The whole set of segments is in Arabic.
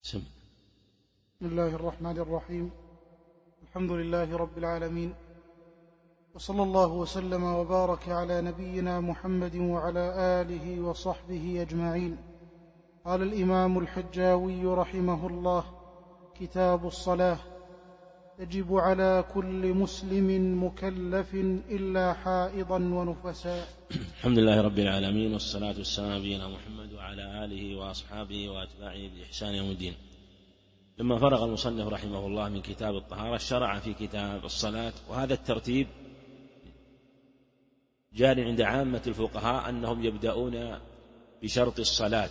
بسم الله الرحمن الرحيم. الحمد لله رب العالمين، وصلى الله وسلم وبارك على نبينا محمد وعلى آله وصحبه أجمعين. قال الإمام الحجاوي رحمه الله: كتاب الصلاة. يجب على كل مسلم مكلف إلا حائضا ونفساء. الحمد لله رب العالمين، والصلاة والسلام على نبينا محمد وعلى آله وأصحابه وأتباعه بإحسان يوم الدين. لما فرغ المصنف رحمه الله من كتاب الطهارة شرع في كتاب الصلاة، وهذا الترتيب جاري عند عامة الفقهاء أنهم يبدأون بشرط الصلاة،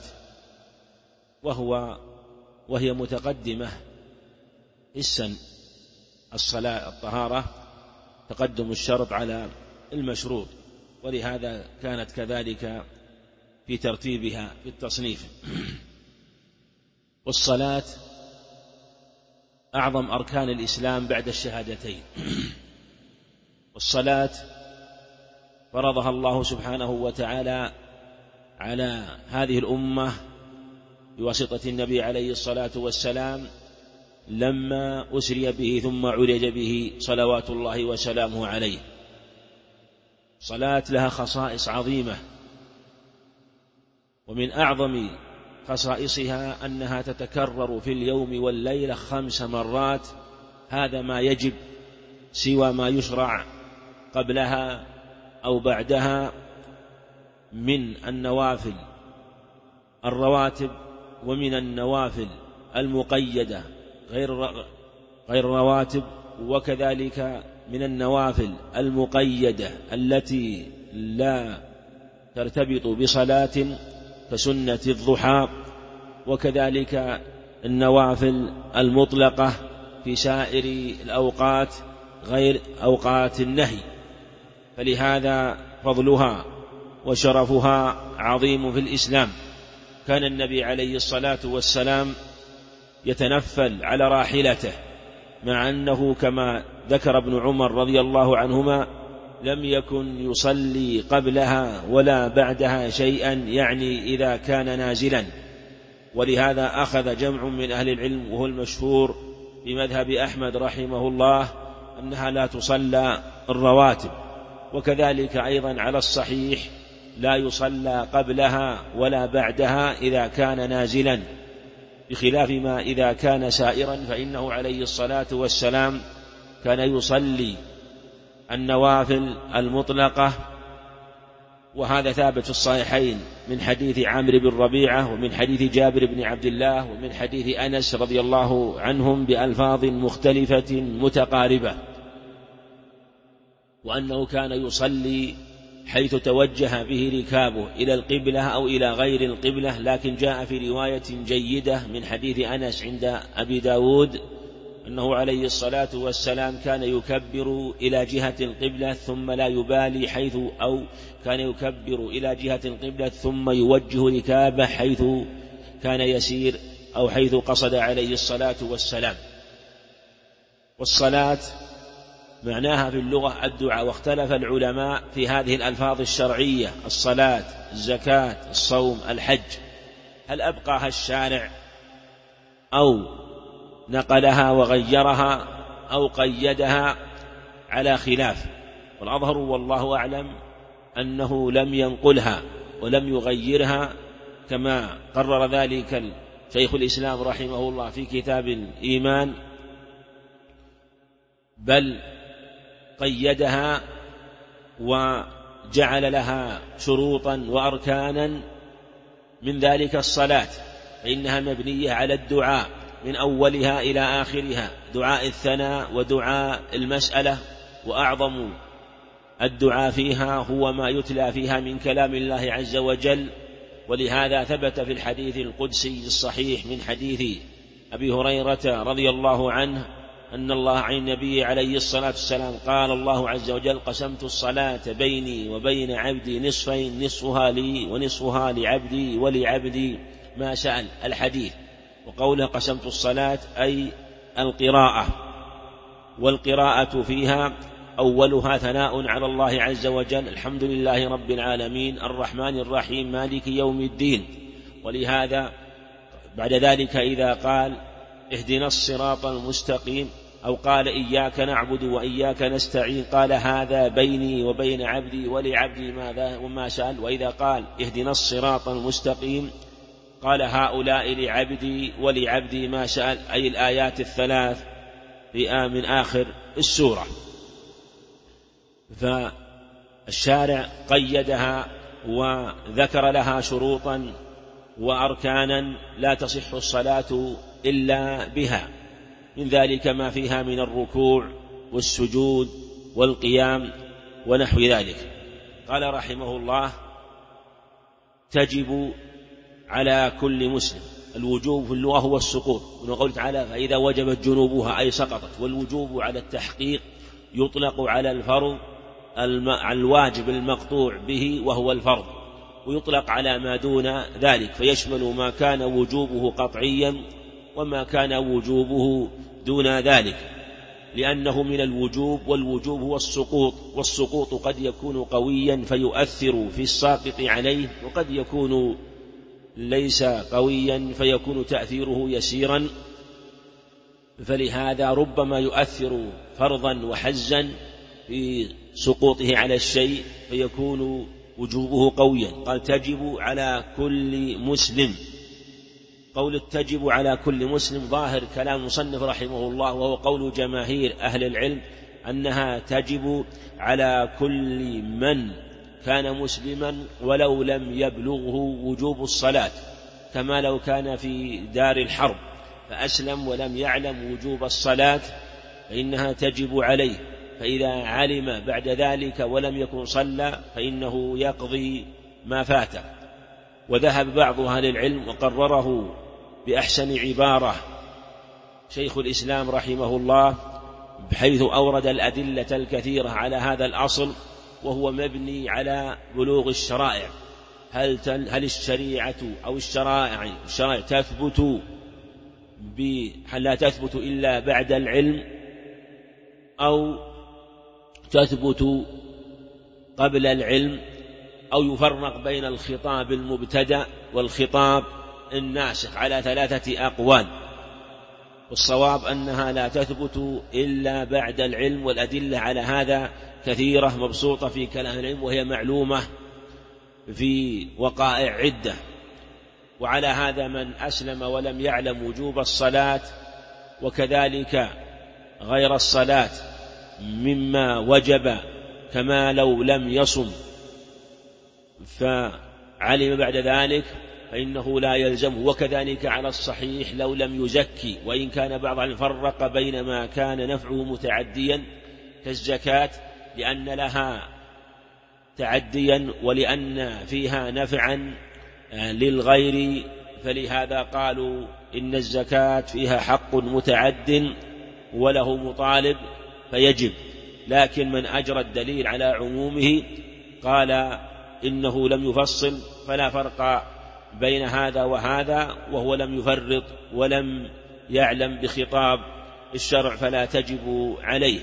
وهي متقدمة حسا الصلاة الطهارة، تقدم الشرط على المشروط، ولهذا كانت كذلك في ترتيبها في التصنيف. والصلاة أعظم أركان الإسلام بعد الشهادتين، والصلاة فرضها الله سبحانه وتعالى على هذه الأمة بواسطة النبي عليه الصلاة والسلام لما أسري به ثم عرج به صلوات الله وسلامه عليه. صلاة لها خصائص عظيمة، ومن أعظم خصائصها أنها تتكرر في اليوم والليلة 5 مرات، هذا ما يجب سوى ما يشرع قبلها أو بعدها من النوافل الرواتب، ومن النوافل المقيدة غير الرواتب، وكذلك من النوافل المقيدة التي لا ترتبط بصلاة كسنة الضحى، وكذلك النوافل المطلقة في سائر الأوقات غير أوقات النهي. فلهذا فضلها وشرفها عظيم في الإسلام. كان النبي عليه الصلاة والسلام يتنفل على راحلته، مع أنه كما ذكر ابن عمر رضي الله عنهما لم يكن يصلي قبلها ولا بعدها شيئا، يعني إذا كان نازلا. ولهذا أخذ جمع من أهل العلم، وهو المشهور بمذهب أحمد رحمه الله، أنها لا تصلى الرواتب، وكذلك أيضا على الصحيح لا يصلى قبلها ولا بعدها إذا كان نازلا، بخلاف ما إذا كان سائرا فإنه عليه الصلاة والسلام كان يصلي النوافل المطلقة. وهذا ثابت في الصحيحين من حديث عمرو بن ربيعة، ومن حديث جابر بن عبد الله، ومن حديث أنس رضي الله عنهم بألفاظ مختلفة متقاربة، وأنه كان يصلي حيث توجه به ركابه إلى القبلة أو إلى غير القبلة. لكن جاء في رواية جيدة من حديث أنس عند أبي داود أنه عليه الصلاة والسلام كان يكبر إلى جهة القبلة ثم لا يبالي حيث، أو كان يكبر إلى جهة القبلة ثم يوجه ركابه حيث كان يسير أو حيث قصد عليه الصلاة والسلام. والصلاة معناها في اللغة الدعاء، واختلف العلماء في هذه الألفاظ الشرعية: الصلاة، الزكاة، الصوم، الحج، هل أبقاها الشارع أو نقلها وغيرها أو قيدها؟ على خلاف، والأظهر والله أعلم أنه لم ينقلها ولم يغيرها، كما قرر ذلك شيخ الإسلام رحمه الله في كتاب الإيمان، بل قيدها وجعل لها شروطا وأركانا، من ذلك الصلاة، فإنها مبنية على الدعاء من أولها إلى آخرها، دعاء الثناء ودعاء المسألة، وأعظم الدعاء فيها هو ما يتلى فيها من كلام الله عز وجل. ولهذا ثبت في الحديث القدسي الصحيح من حديث أبي هريرة رضي الله عنه أن الله عن النبي عليه الصلاة والسلام قال: الله عز وجل: قسمت الصلاة بيني وبين عبدي نصفين، نصفها لي ونصفها لعبدي ولعبدي ما سأل. الحديث. وقوله قسمت الصلاة أي القراءة، والقراءة فيها أولها ثناء على الله عز وجل: الحمد لله رب العالمين الرحمن الرحيم مالك يوم الدين. ولهذا بعد ذلك إذا قال اهدنا الصراط المستقيم أو قال إياك نعبد وإياك نستعين قال هذا بيني وبين عبدي ولعبدي ماذا وما سأل. وإذا قال اهدنا الصراط المستقيم قال هؤلاء لعبدي ولعبدي ما سأل، أي الآيات الثلاث من آخر السورة. فالشارع قيدها وذكر لها شروطا وأركانا لا تصح الصلاة إلا بها، من ذلك ما فيها من الركوع والسجود والقيام ونحو ذلك. قال رحمه الله تجب على كل مسلم. الوجوب في اللغة هو السقوط، ونقول تعالى فإذا وجبت جنوبها أي سقطت. والوجوب على التحقيق يطلق على الفرض على الواجب المقطوع به وهو الفرض، ويطلق على ما دون ذلك، فيشمل ما كان وجوبه قطعيا وما كان وجوبه دون ذلك، لأنه من الوجوب، والوجوب هو السقوط، والسقوط قد يكون قويا فيؤثر في الساقط عليه، وقد يكون ليس قويا فيكون تأثيره يسيرا، فلهذا ربما يؤثر فرضا وحزا في سقوطه على الشيء فيكون وجوبه قويا. قال تجب على كل مسلم. قول تجب على كل مسلم ظاهر كلام المصنف رحمه الله، وهو قول جماهير أهل العلم أنها تجب على كل من كان مسلما ولو لم يبلغه وجوب الصلاة، كما لو كان في دار الحرب فأسلم ولم يعلم وجوب الصلاة فإنها تجب عليه، فإذا علم بعد ذلك ولم يكن صلى فإنه يقضي ما فاته. وذهب بعض أهل العلم وقرره بأحسن عبارة شيخ الإسلام رحمه الله، بحيث أورد الأدلة الكثيرة على هذا الأصل، وهو مبني على بلوغ الشرائع. هل الشريعة أو الشرائع تثبت لا تثبت إلا بعد العلم، أو تثبت قبل العلم، أو يفرق بين الخطاب المبتدأ والخطاب الناسخ على 3 أقوال. والصواب أنها لا تثبت إلا بعد العلم، والأدلة على هذا كثيرة مبسوطة في كلام العلم، وهي معلومة في وقائع عدة. وعلى هذا من أسلم ولم يعلم وجوب الصلاة وكذلك غير الصلاة مما وجب، كما لو لم يصم فعلم بعد ذلك فإنه لا يلزمه، وكذلك على الصحيح لو لم يزكي، وإن كان بعض الفرق بين ما كان نفعه متعديا كالزكاة لأن لها تعديا ولأن فيها نفعا للغير، فلهذا قالوا إن الزكاة فيها حق متعد وله مطالب فيجب. لكن من أجرى الدليل على عمومه قال إنه لم يفصل، فلا فرق بين هذا وهذا، وهو لم يفرط ولم يعلم بخطاب الشرع فلا تجب عليه.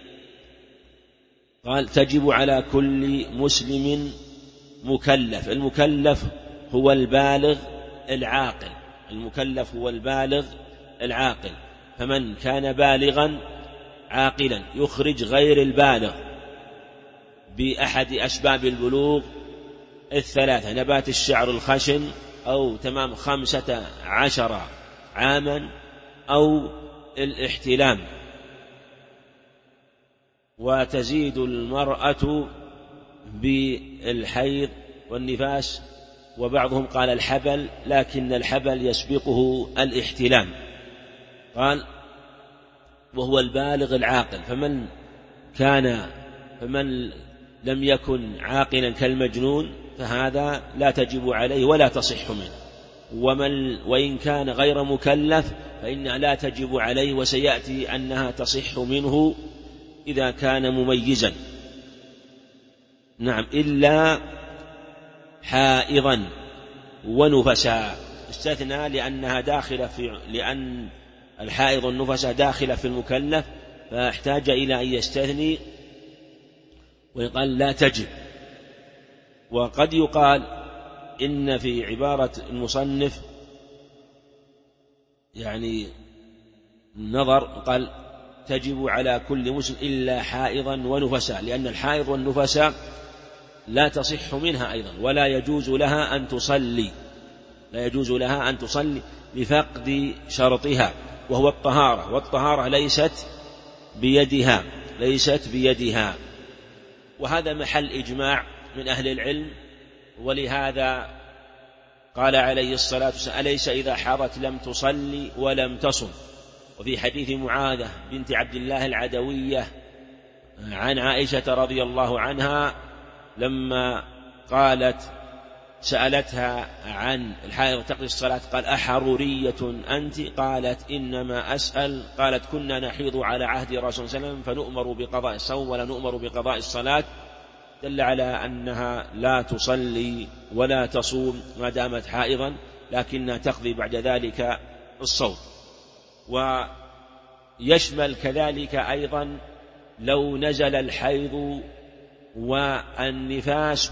قال تجب على كل مسلم مكلف. المكلف هو البالغ العاقل، المكلف هو البالغ العاقل، فمن كان بالغا عاقلا يخرج غير البالغ بأحد أسباب البلوغ 3: نبات الشعر الخشن، أو تمام 15 عاما، أو الاحتلام. وتزيد المرأة بالحيض والنفاس، وبعضهم قال الحبل، لكن الحبل يسبقه الاحتلام. قال وهو البالغ العاقل، فمن لم يكن عاقلا كالمجنون فهذا لا تجب عليه ولا تصح منه، وإن كان غير مكلف فإنها لا تجب عليه، وسيأتي أنها تصح منه إذا كان مميزا. نعم، إلا حائضا ونفسا استثنى لأن الحائض والنفسا داخلة في المكلف، فاحتاج إلى أن يستثني ويقال لا تجب. وقد يقال إن في عبارة المصنف يعني نظر، قال تجب على كل مسلم إلا حائضا ونفساء، لأن الحائض والنفساء لا تصح منها أيضا، ولا يجوز لها أن تصلي لفقد شرطها وهو الطهارة، والطهارة ليست بيدها. وهذا محل إجماع من أهل العلم. ولهذا قال عليه الصلاة والسلام: أليس إذا حاضت لم تصلي ولم تصم. وفي حديث معاذة بنت عبد الله العدوية عن عائشة رضي الله عنها لما سألتها عن الحائض تقضي الصلاة قال: أحرورية أنت؟ قالت: إنما أسأل. قالت: كنا نحيض على عهد رسول الله صلى الله عليه وسلم فنؤمر بقضاء الصوم ولا نؤمر بقضاء الصلاة. دل على أنها لا تصلي ولا تصوم ما دامت حائضا، لكنها تقضي بعد ذلك الصوم. ويشمل كذلك أيضا لو نزل الحيض والنفاس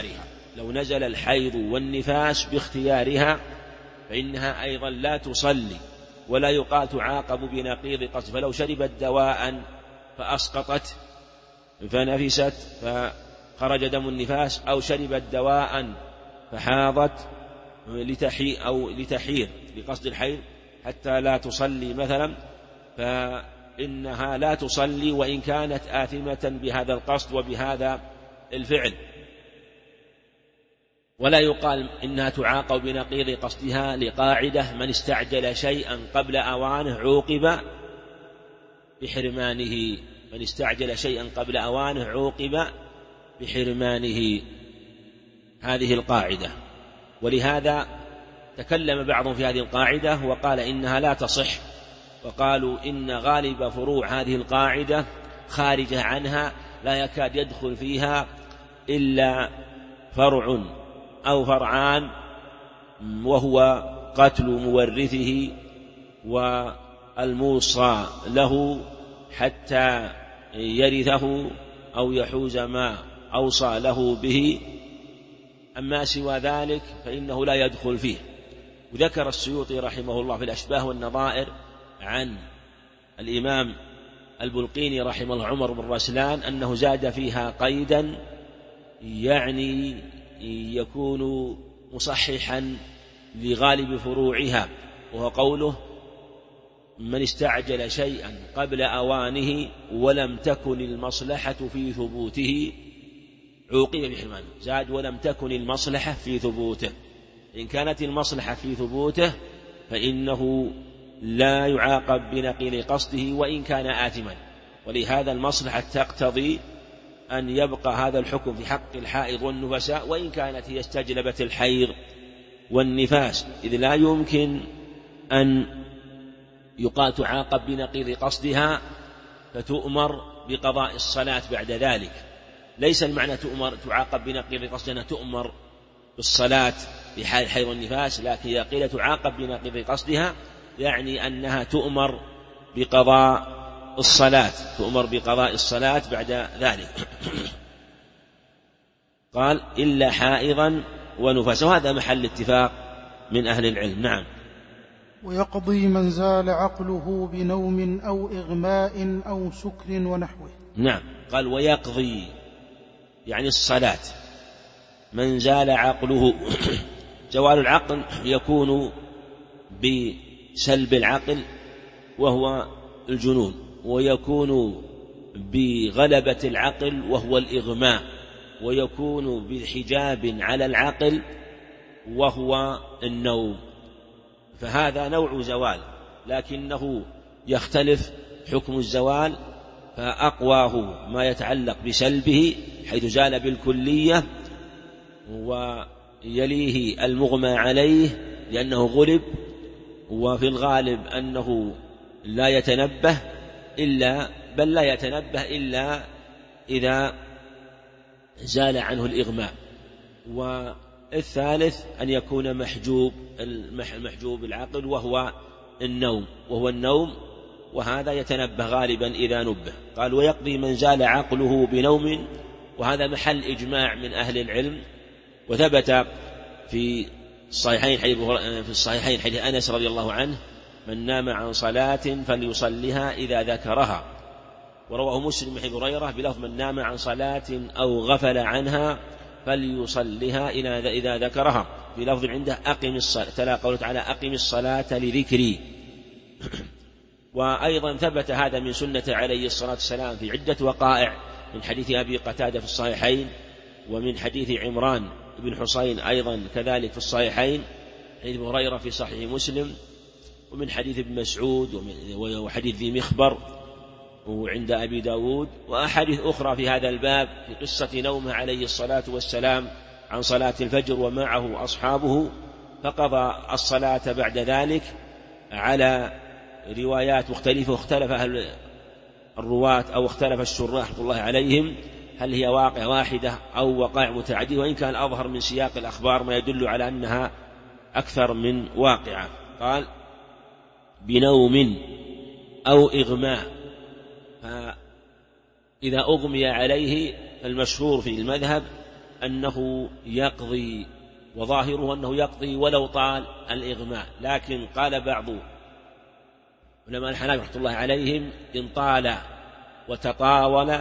باختيارها، فإنها أيضا لا تصلي ولا يقال تعاقب بنقيض قصد. فلو شربت دواء فأسقطت فنفست فخرج دم النفاس، أو شربت دواء فحاضت لتحيض بقصد الحيض حتى لا تصلي مثلا، فإنها لا تصلي وإن كانت آثمة بهذا القصد وبهذا الفعل. ولا يقال إنها تعاقب بنقيض قصدها، لقاعدة: من استعجل شيئا قبل أوانه عوقب بحرمانه. هذه القاعدة. ولهذا تكلم بعضهم في هذه القاعدة وقال إنها لا تصح، وقالوا إن غالب فروع هذه القاعدة خارجة عنها، لا يكاد يدخل فيها إلا فرع أو فرعان، وهو قتل مورثه والموصى له حتى يرثه أو يحوز ما أوصى له به. أما سوى ذلك فإنه لا يدخل فيه. وذكر السيوطي رحمه الله في الأشباه والنظائر عن الإمام البلقيني رحمه الله عمر بن رسلان أنه زاد فيها قيدا يعني يكون مصححا لغالب فروعها، وهو قوله: من استعجل شيئا قبل أوانه ولم تكن المصلحة في ثبوته عوقب بحرمانه. زاد: ولم تكن المصلحة في ثبوته. إن كانت المصلحة في ثبوته فإنه لا يعاقب بنقيض قصده وإن كان آثما. ولهذا المصلحة تقتضي أن يبقى هذا الحكم في حق الحائض والنفساء وإن كانت هي استجلبت الحيض والنفاس، إذ لا يمكن أن يقال تعاقب بنقيض قصدها فتؤمر بقضاء الصلاة بعد ذلك. ليس المعنى تعاقب بنقيض قصدها تؤمر بالصلاة في حال الحيض والنفاس، لكن إذا قيل تعاقب بنقيض قصدها يعني أنها تؤمر بقضاء الصلاة بعد ذلك. قال: إلا حائضا ونفسا، وهذا محل اتفاق من أهل العلم. نعم. ويقضي من زال عقله بنوم أو إغماء أو سكر ونحوه. نعم. قال: ويقضي يعني الصلاة من زال عقله. زوال العقل يكون بسلب العقل وهو الجنون، ويكون بغلبة العقل وهو الإغماء، ويكون بحجاب على العقل وهو النوم. فهذا نوع زوال، لكنه يختلف حكم الزوال، فأقواه ما يتعلق بسلبه حيث زال بالكلية، ويليه المغمى عليه لأنه غلب، وفي الغالب أنه لا يتنبه إلا إذا زال عنه الإغماء. والثالث أن يكون محجوب العقل وهو النوم، وهذا يتنبه غالبا إذا نبه. قال: ويقضي من زال عقله بنوم، وهذا محل إجماع من أهل العلم. وثبت في الصحيحين حديث أنس رضي الله عنه من نام عن صلاة فليصلها إذا ذكرها. ورواه مسلم من حديث هريرة بلفظ من نام عن صلاة أو غفل عنها فليصلها إذا ذكرها، في لفظ عنده أقم الصلاة، تلا قوله تعالى أقم الصلاة لذكري. وأيضا ثبت هذا من سنة عليه الصلاة والسلام في عدة وقائع، من حديث أبي قتادة في الصحيحين، ومن حديث عمران بن حصين أيضا كذلك في الصحيحين، حديث ابن هريرة في صحيح مسلم، ومن حديث ابن مسعود وحديث ذي مخبر وعند أبي داود، وأحاديث أخرى في هذا الباب في قصة نومه عليه الصلاة والسلام عن صلاة الفجر ومعه أصحابه، فقضى الصلاة بعد ذلك على روايات مختلفة، واختلف أهل الرواة أو اختلف الشراح رحمة الله عليهم هل هي واقعة واحدة أو وقائع متعددة، وإن كان أظهر من سياق الأخبار ما يدل على أنها أكثر من واقعة. قال بنوم أو إغماء، فإذا أغمي عليه المشهور في المذهب أنه يقضي، وظاهره أنه يقضي ولو طال الإغماء، لكن قال بعض علماء الحنابلة رحمة الله عليهم إن طال وتطاول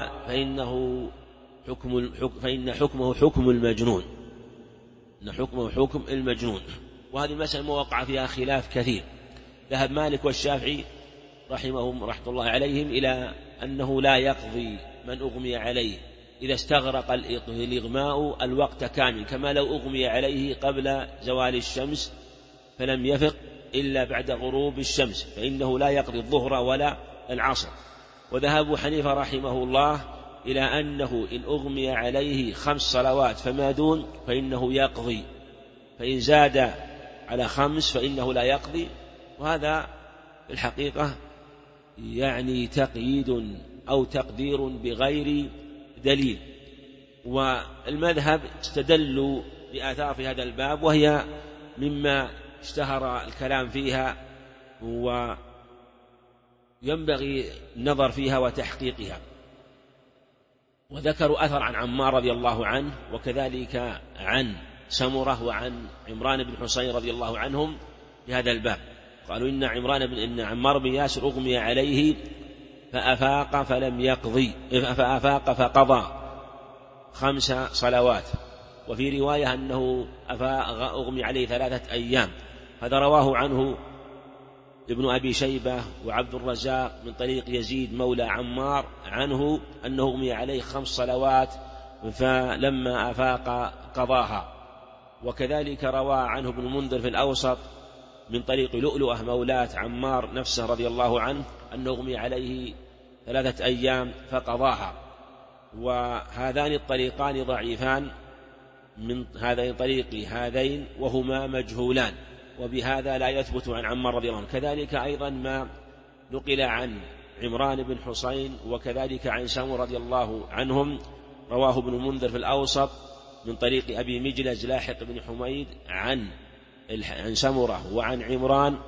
فإن حكمه حكم المجنون، إن حكمه حكم المجنون. وهذه المسألة موقع فيها خلاف كثير، ذهب مالك والشافعي رحمهم رحمة الله عليهم إلى أنه لا يقضي من أغمي عليه إذا استغرق الإغماء الوقت كامل، كما لو أغمي عليه قبل زوال الشمس فلم يفق إلا بعد غروب الشمس، فإنه لا يقضي الظهر ولا العصر. وذهب حنيفة رحمه الله إلى أنه إن أغمي عليه 5 صلوات فما دون فإنه يقضي، فإن زاد على 5 فإنه لا يقضي. وهذا الحقيقة يعني تقييد أو تقدير بغير دليل. والمذهب استدلوا بآثار في هذا الباب، وهي مما اشتهر الكلام فيها وينبغي النظر فيها وتحقيقها. وذكروا أثر عن عمار رضي الله عنه، وكذلك عن سمرة وعن عمران بن حصين رضي الله عنهم في هذا الباب. قالوا إن عمار بن ياسر أغمي عليه فأفاق فلم يقضي، فأفاق فقضى 5 صلوات، وفي رواية أنه أغمي عليه 3 أيام. هذا رواه عنه ابن أبي شيبة وعبد الرزاق من طريق يزيد مولى عمار عنه أنه أغمي عليه 5 صلوات فلما أفاق قضاها. وكذلك روى عنه ابن المنذر في الأوسط من طريق لؤلؤة مولاة عمار نفسه رضي الله عنه أنه أغمي عليه 3 أيام فقضاها. وهذان الطريقان ضعيفان من هذين طريق هذين وهما مجهولان، وبهذا لا يثبت عن عمار رضي الله عنه. كذلك أيضا ما نقل عن عمران بن حصين وكذلك عن سمرة رضي الله عنهم رواه ابن المنذر في الأوسط من طريق أبي مجلز لاحق بن حميد عن سمرة وعن عمران،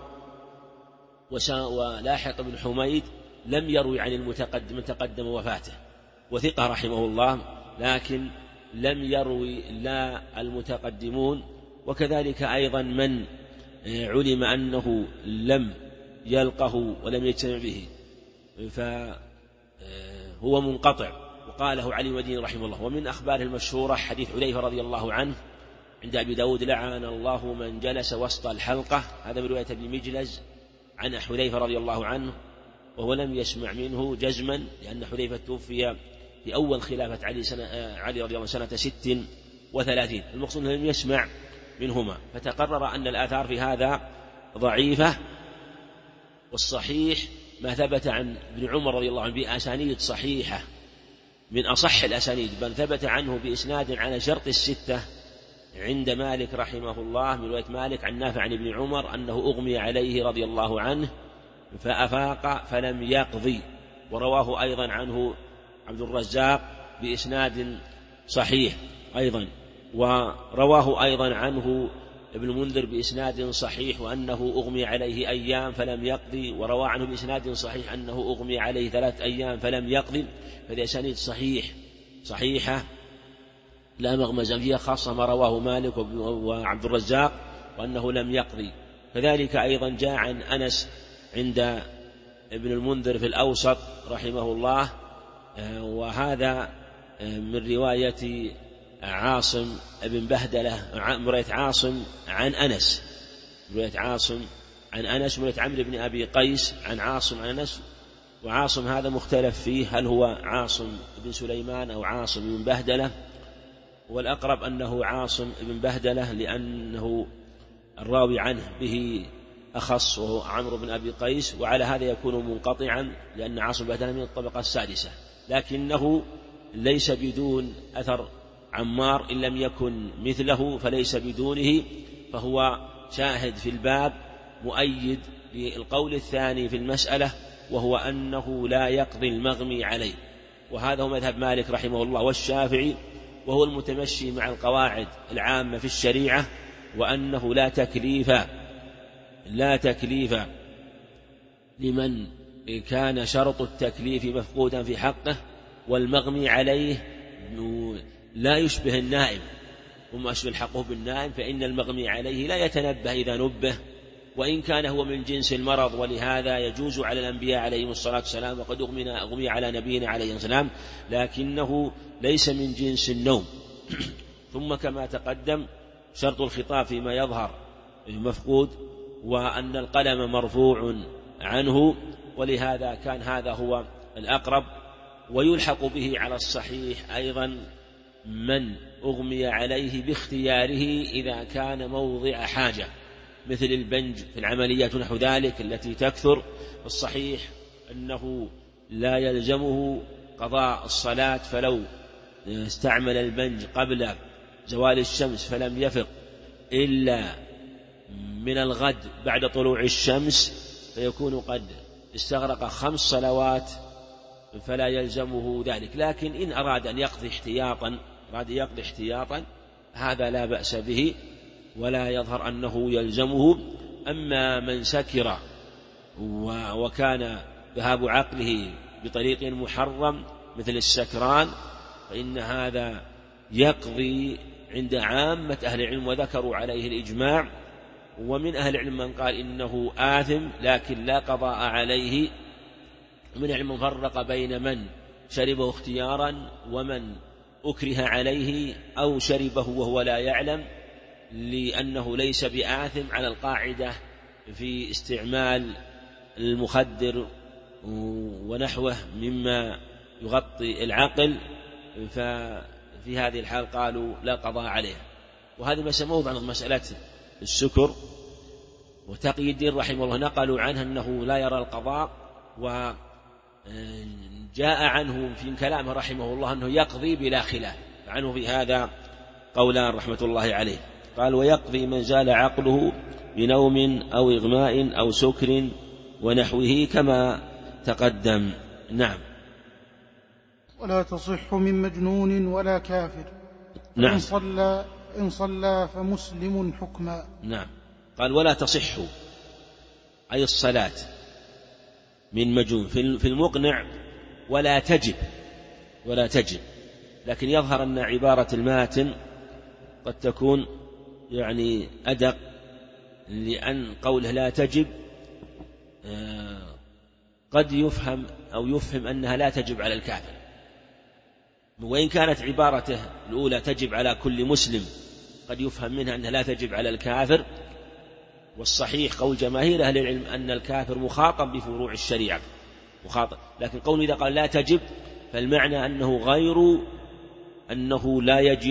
ولاحق بن حميد لم يروي عن المتقدم تقدم وفاته وثقة رحمه الله، لكن لم يروي لا المتقدمون. وكذلك أيضا من علم أنه لم يلقه ولم يجتمع به فهو منقطع، وقاله علي المديني رحمه الله. ومن أخباره المشهورة حديث حذيفة رضي الله عنه عند أبي داود لعن الله من جلس وسط الحلقة، هذا من رواية أبي مجلز عن حذيفة رضي الله عنه، وهو لم يسمع منه جزما، لأن حذيفة توفي في أول خلافة علي رضي الله عنه سنة 36، المقصود أنه لم يسمع منهما، فتقرر أن الآثار في هذا ضعيفة. والصحيح ما ثبت عن ابن عمر رضي الله عنه بأسانيد صحيحة من أصح الأسانيد، بل ثبت عنه بإسناد على شرط 6 عند مالك رحمه الله من رواية مالك عن نافع عن ابن عمر أنه أغمي عليه رضي الله عنه فأفاق فلم يقضي. ورواه أيضا عنه عبد الرزاق بإسناد صحيح أيضا، ورواه أيضا عنه ابن المنذر بإسناد صحيح وأنه أغمي عليه أيام فلم يقضي، وروى عنه بإسناد صحيح أنه أغمي عليه 3 أيام فلم يقضي. فهذه أسانيد صحيحة لا مغمز فيها، خاصة ما رواه مالك وعبد الرزاق وأنه لم يقضي. كذلك أيضا جاء عن أنس عند ابن المنذر في الأوسط رحمه الله، وهذا من رواية عاصم بن بهدلة، رواية عاصم عن أنس، رواية عاصم عن أنس، رواية عمرو بن أبي قيس عن عاصم عن أنس. وعاصم هذا مختلف فيه، هل هو عاصم بن سليمان أو عاصم بن بهدلة، والأقرب أنه عاصم بن بهدلة لأنه الراوي عنه به أخص وهو عمرو بن أبي قيس، وعلى هذا يكون منقطعا لأن عاصم بن بهدلة من الطبقة السادسة، لكنه ليس بدون أثر عمار، إن لم يكن مثله فليس بدونه، فهو شاهد في الباب مؤيد للقول الثاني في المسألة، وهو أنه لا يقضي المغمي عليه. وهذا هو مذهب مالك رحمه الله والشافعي، وهو المتمشي مع القواعد العامة في الشريعة، وأنه لا تكليف لمن كان شرط التكليف مفقودا في حقه، والمغمي عليه لا يشبه النائم، وما أشبه الحقه بالنائم، فإن المغمي عليه لا يتنبه إذا نبه، وإن كان هو من جنس المرض، ولهذا يجوز على الأنبياء عليهم الصلاة والسلام، وقد أغمي على نبينا عليه السلام، لكنه ليس من جنس النوم. ثم كما تقدم شرط الخطاب فيما يظهر مفقود، وأن القلم مرفوع عنه، ولهذا كان هذا هو الأقرب. ويلحق به على الصحيح أيضا من أغمي عليه باختياره إذا كان موضع حاجة، مثل البنج في العمليات ونحو ذلك التي تكثر. الصحيح أنه لا يلزمه قضاء الصلاة، فلو استعمل البنج قبل زوال الشمس فلم يفق إلا من الغد بعد طلوع الشمس، فيكون قد استغرق 5 صلوات، فلا يلزمه ذلك. لكن إن أراد أن يقضي احتياطا هذا لا بأس به، ولا يظهر أنه يلزمه. أما من سكر وكان ذهاب عقله بطريق محرم مثل السكران، فإن هذا يقضي عند عامة أهل العلم، وذكروا عليه الإجماع. ومن أهل العلم من قال إنه آثم لكن لا قضاء عليه. من العلم فرق بين من شربه اختيارا ومن أكره عليه أو شربه وهو لا يعلم، لأنه ليس بآثم على القاعدة في استعمال المخدر ونحوه مما يغطي العقل، ففي هذه الحال قالوا لا قضاء عليه. وهذه موضع مسألة السكر. وتقي الدين رحمه الله نقلوا عنه أنه لا يرى القضاء، وجاء عنه في كلامه رحمه الله أنه يقضي بلا خلاف، عنه في هذا قولان رحمة الله عليه. قال: ويقضي من زال عقله بنوم أو إغماء أو سكر ونحوه كما تقدم. نعم. ولا تصح من مجنون ولا كافر. نعم. إن صلى فمسلم حكما. نعم. قال: ولا تصح أي الصلاة من مجنون. في المقنع ولا تجب، لكن يظهر أن عبارة الماتن قد تكون يعني أدق، لأن قوله لا تجب قد يفهم أنها لا تجب على الكافر، وإن كانت عبارته الأولى تجب على كل مسلم قد يفهم منها أنها لا تجب على الكافر. والصحيح قول جماهير أهل العلم أن الكافر مخاطب بفروع الشريعة لكن قول إذا قال لا تجب فالمعنى أنه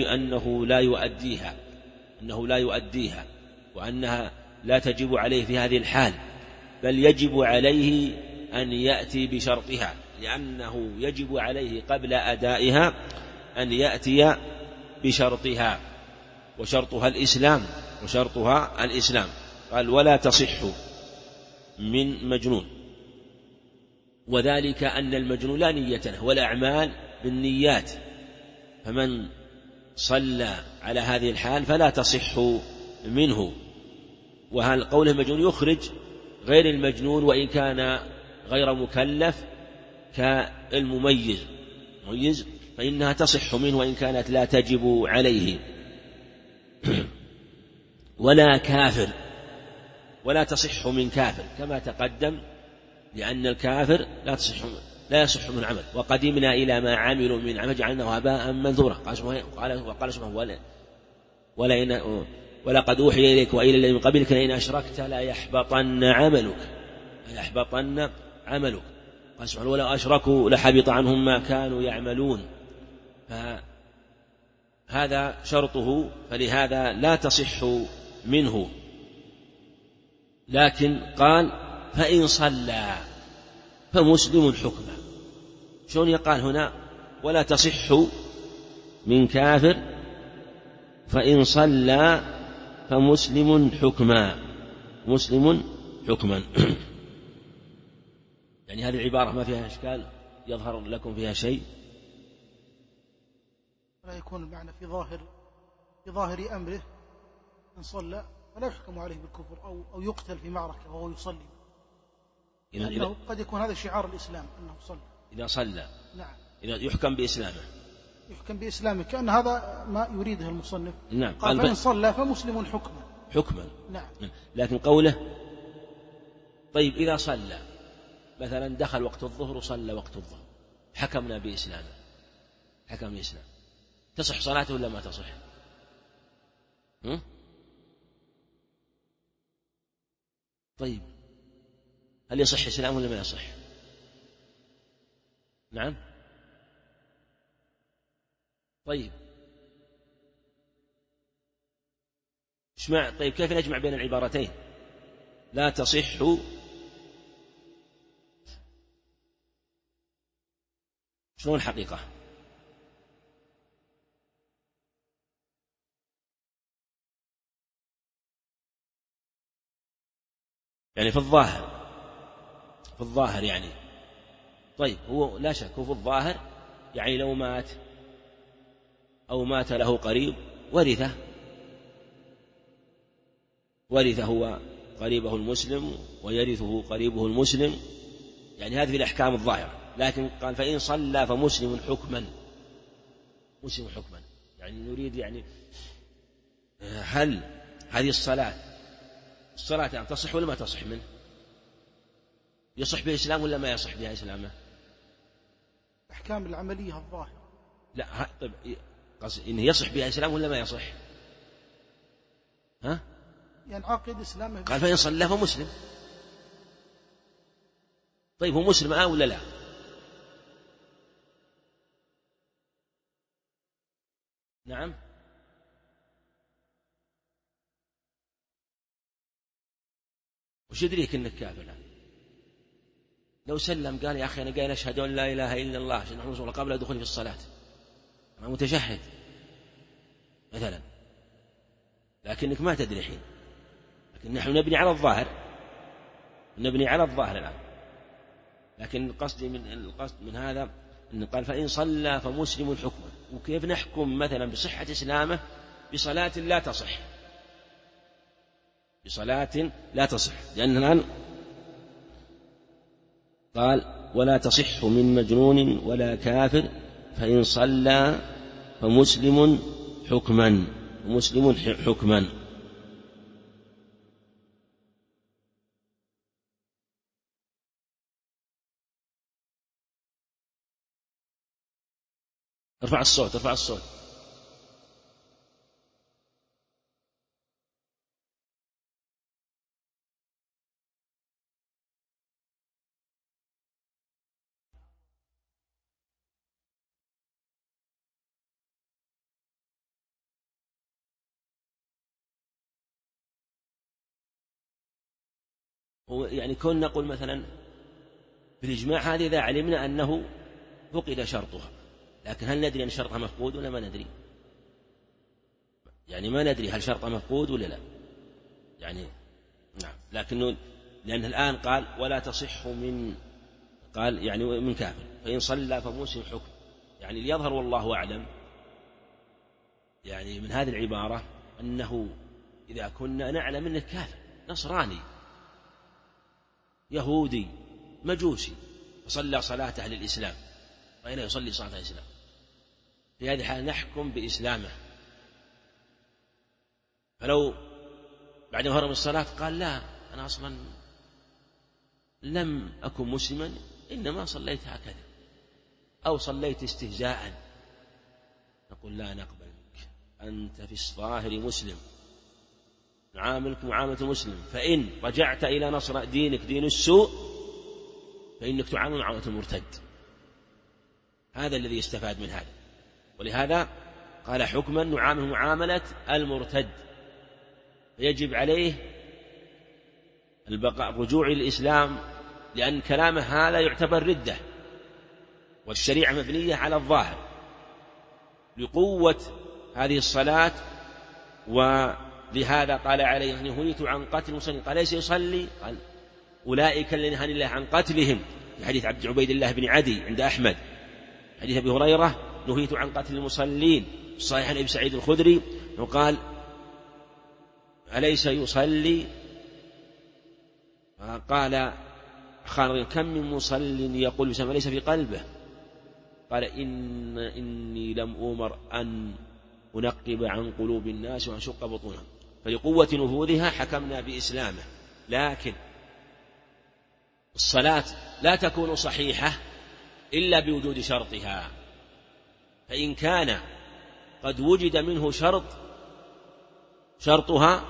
لا يؤديها وأنها لا تجب عليه في هذه الحال، بل يجب عليه أن يأتي بشرطها، لأنه يجب عليه قبل أدائها أن يأتي بشرطها، وشرطها الإسلام. قال: ولا تصح من مجنون، وذلك أن المجنون لا نية له والأعمال بالنيات، فمن صلى على هذه الحال فلا تصح منه. وهل قوله مجنون يخرج غير المجنون وإن كان غير مكلف كالمميز فإنها تصح منه وإن كانت لا تجب عليه. ولا كافر، ولا تصح من كافر كما تقدم، لأن الكافر لا يصح من عمل. وقدمنا إلى ما عملوا من عمل جعلناه هباء منثورا. وقال سبحانه ولقد أوحي إليك وإلى الذين من قبلك لئن أشركت لا يحبطن عملك. قال سبحانه ولو أشركوا لحبط عنهم ما كانوا يعملون. فهذا شرطه، فلهذا لا تصح منه. لكن قال فإن صلى فمسلم حكما. شلون يقال هنا ولا تصح من كافر فإن صلى فمسلم حكما، يعني هذه العبارة ما فيها إشكال؟ يظهر لكم فيها شيء؟ لا يكون المعنى في ظاهر أمره إن صلى فلا يحكم عليه بالكفر أو يقتل في معركة وهو يصلي، لأنه قد يكون هذا شعار الإسلام أنه صلى. إذا صلى نعم، إذا يحكم بإسلامه كأن هذا ما يريده المصنف. نعم. قال فإن صلى فمسلم حكما. نعم. لكن قوله طيب إذا صلى مثلا دخل وقت الظهر وصلى وقت الظهر حكمنا بإسلامه، تصح صلاته ولا ما تصح؟ طيب هل يصح إسلامه ولا ما يصح؟ نعم. طيب طيب كيف نجمع بين العبارتين؟ لا تصح شنو الحقيقة؟ يعني في الظاهر يعني. طيب هو لا شك هو في الظاهر يعني لو مات أو مات له قريب ورثه هو قريبه المسلم ويرثه قريبه المسلم، يعني هذه الأحكام الظاهرة. لكن قال فإن صلى فمسلم حكما، يعني نريد يعني هل هذه الصلاة تصح ولا ما تصح منه؟ يصح بها إسلام ولا ما يصح بها إسلامه؟ أحكام العملية الظاهرة. لا طيب إنه يصح بها إسلام ولا ما يصح؟ ينعقد إسلامه. قال فإن صلى فمسلم. طيب هو مسلم ولا لا؟ نعم. وش يدريك إنك كافر الآن؟ لو سلم قال يا أخي أنا قايل أشهد أن لا إله إلا الله عشان نحن رسول قبل دخولي في الصلاة أنا متشهد مثلا، لكنك ما تدري حين. لكن نحن نبني على الظاهر الآن. لكن القصد من هذا أن قال فإن صلى فمسلم حكما. وكيف نحكم مثلا بصحة إسلامه بصلاة لا تصح؟ لأن الآن قال ولا تصح من مجنون ولا كافر فإن صلى فمسلم حكما. ارفع الصوت. يعني كون نقول مثلا بالإجماع هذه إذا علمنا أنه فقد شرطها، لكن هل ندري أن شرطها مفقود ولا ما ندري؟ يعني ما ندري هل شرطها مفقود ولا لا يعني. نعم. لكن لأن الآن قال ولا تصح من كافر فإن صلى فمسلم حكم، يعني ليظهر والله أعلم يعني من هذه العبارة أنه إذا كنا نعلم أنه كافر نصراني يهودي مجوسي فصلى صلاة أهل الإسلام فإنه يصلي صلاة الإسلام، في هذه الحالة نحكم بإسلامه. فلو بعد ما هرب من الصلاة قال لا أنا أصلا لم أكن مسلما، إنما صليت هكذا أو صليت استهزاء، نقول لا نقبل منك، أنت في الظاهر مسلم، نعاملك معاملة مسلم، فإن رجعت إلى نصر دينك دين السوء فإنك تعامل معاملة المرتد. هذا الذي يستفاد من هذا. ولهذا قال حكما نعامل معاملة المرتد، يجب عليه البقاء الرجوع إلى الإسلام، لأن كلامه هذا يعتبر ردة، والشريعة مبنية على الظاهر لقوة هذه الصلاة. ولهذا قال عليه نهيت عن قتل المصلين، قال ليس يصلي، قال أولئك الذين نهى الله عن قتلهم، في حديث عبيد الله بن عدي عند أحمد، حديث أبي هريرة نهيت عن قتل المصلين، صحيح عن أبي سعيد الخدري وقال أليس يصلي، قال كم من مصل يقول بسم ليس في قلبه، قال إني لم أمر أن أنقب عن قلوب الناس وأشق بطونهم. فلقوة نفوذها حكمنا بإسلامه. لكن الصلاة لا تكون صحيحة إلا بوجود شرطها، فإن كان قد وجد منه شرطها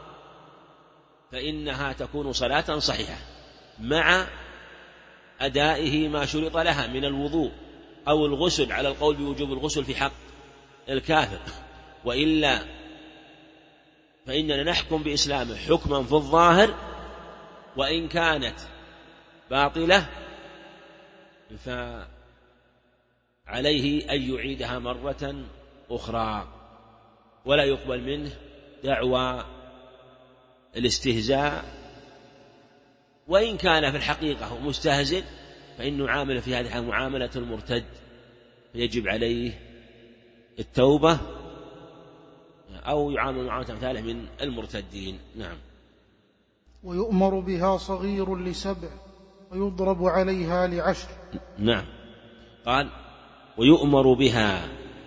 فإنها تكون صلاة صحيحة مع أدائه ما شرط لها من الوضوء أو الغسل، على القول بوجوب الغسل في حق الكافر، وإلا فإننا نحكم بإسلامه حكما في الظاهر، وإن كانت باطلة فعليه أن يعيدها مرة أخرى، ولا يقبل منه دعوى الاستهزاء، وإن كان في الحقيقة مستهزئ فإنه عامل في هذه معاملة المرتد، فيجب عليه التوبة أو يعامل معاملة أمثاله من المرتدين. نعم. ويؤمر بها صغير لسبع ويضرب عليها ل10. نعم. قال ويؤمر بها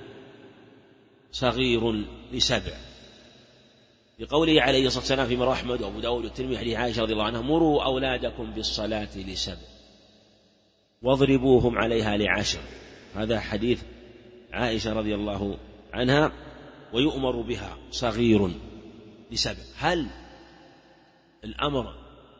صغير ل7، بقوله عليه الصلاة والسلام فيما رواه أحمد وأبو داود والترمذي حديث عائشة رضي الله عنها مروا أولادكم بالصلاة ل7 واضربوهم عليها ل10. هذا حديث عائشة رضي الله عنها. ويؤمر بها صغير ل7، هل الأمر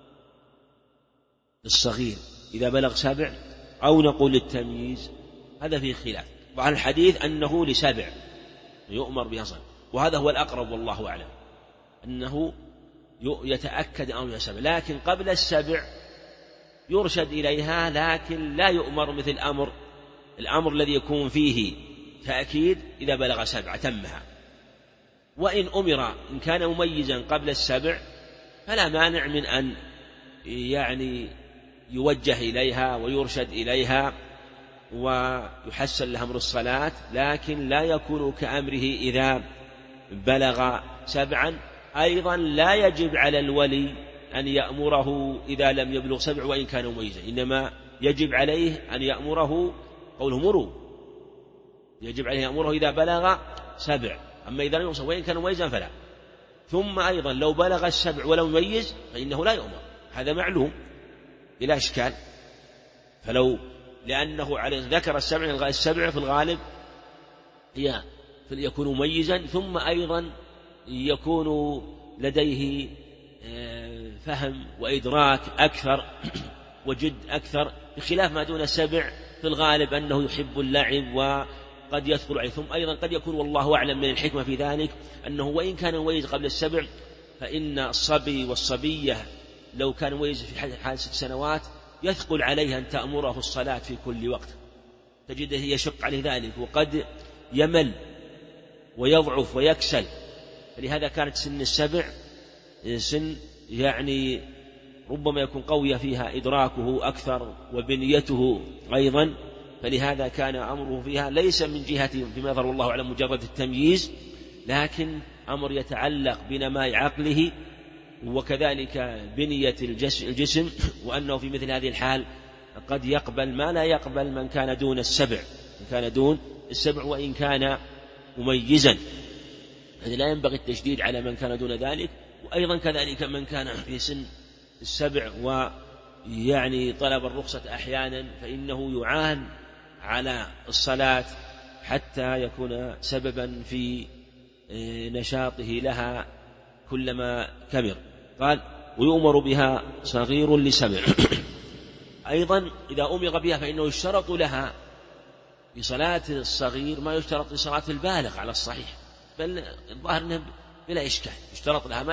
الصغير إذا بلغ 7 أو نقول للتمييز؟ هذا فيه خلاف. وعن الحديث أنه ل7 يؤمر بها صغير، وهذا هو الأقرب والله أعلم، أنه يتأكد أمر 7، لكن قبل 7 يرشد إليها، لكن لا يؤمر مثل الأمر الذي يكون فيه تأكيد إذا بلغ 7 تمها. وإن أمر إن كان مميزا قبل 7 فلا مانع من أن يوجه إليها ويرشد إليها ويحسن له أمر الصلاة، لكن لا يكون كأمره إذا بلغ 7. أيضا لا يجب على الولي أن يأمره إذا لم يبلغ 7 وإن كان مميزا، إنما يجب عليه أن يأمره، قوله مروا، يجب عليه أمره إذا بلغ 7، أما إذا لم يبلغ وإن كان مميزا فلا. ثم أيضا لو بلغ 7 ولو مميز فإنه لا يؤمر، هذا معلوم بلا إشكال. لأنه ذكر 7 في الغالب يكون مميزا، ثم أيضا يكون لديه فهم وإدراك أكثر وجد أكثر، بخلاف ما دون 7 في الغالب أنه يحب اللعب وقد يثقل عليه. ثم أيضا قد يكون والله أعلم من الحكمة في ذلك أنه وإن كان مميز قبل 7 فإن الصبي والصبية لو كان مميز في حال 6 سنوات يثقل عليه أن تأمره الصلاة في كل وقت، تجده يشق عليه ذلك وقد يمل ويضعف ويكسل. فلهذا كانت سن 7 سن ربما يكون قوي فيها إدراكه أكثر وبنيته أيضا، فلهذا كان أمره فيها ليس من جهة بما يظهر الله أعلم مجرد التمييز، لكن أمر يتعلق بنماء عقله وكذلك بنية الجسم، وأنه في مثل هذه الحال قد يقبل ما لا يقبل من كان دون 7 وإن كان مميزا. هذا لا ينبغي التشديد على من كان دون ذلك، وأيضا كذلك من كان في سن السبع ويعني طلب الرخصة أحيانا فإنه يعان على الصلاة حتى يكون سببا في نشاطه لها كلما كبر. قال ويؤمر بها صغير لسبع. أيضا إذا أمر بها فإنه يشترط لها في صلاة الصغير ما يشترط لصلاة البالغ على الصحيح، بل الظاهر أنه بلا إشكال يشترط لها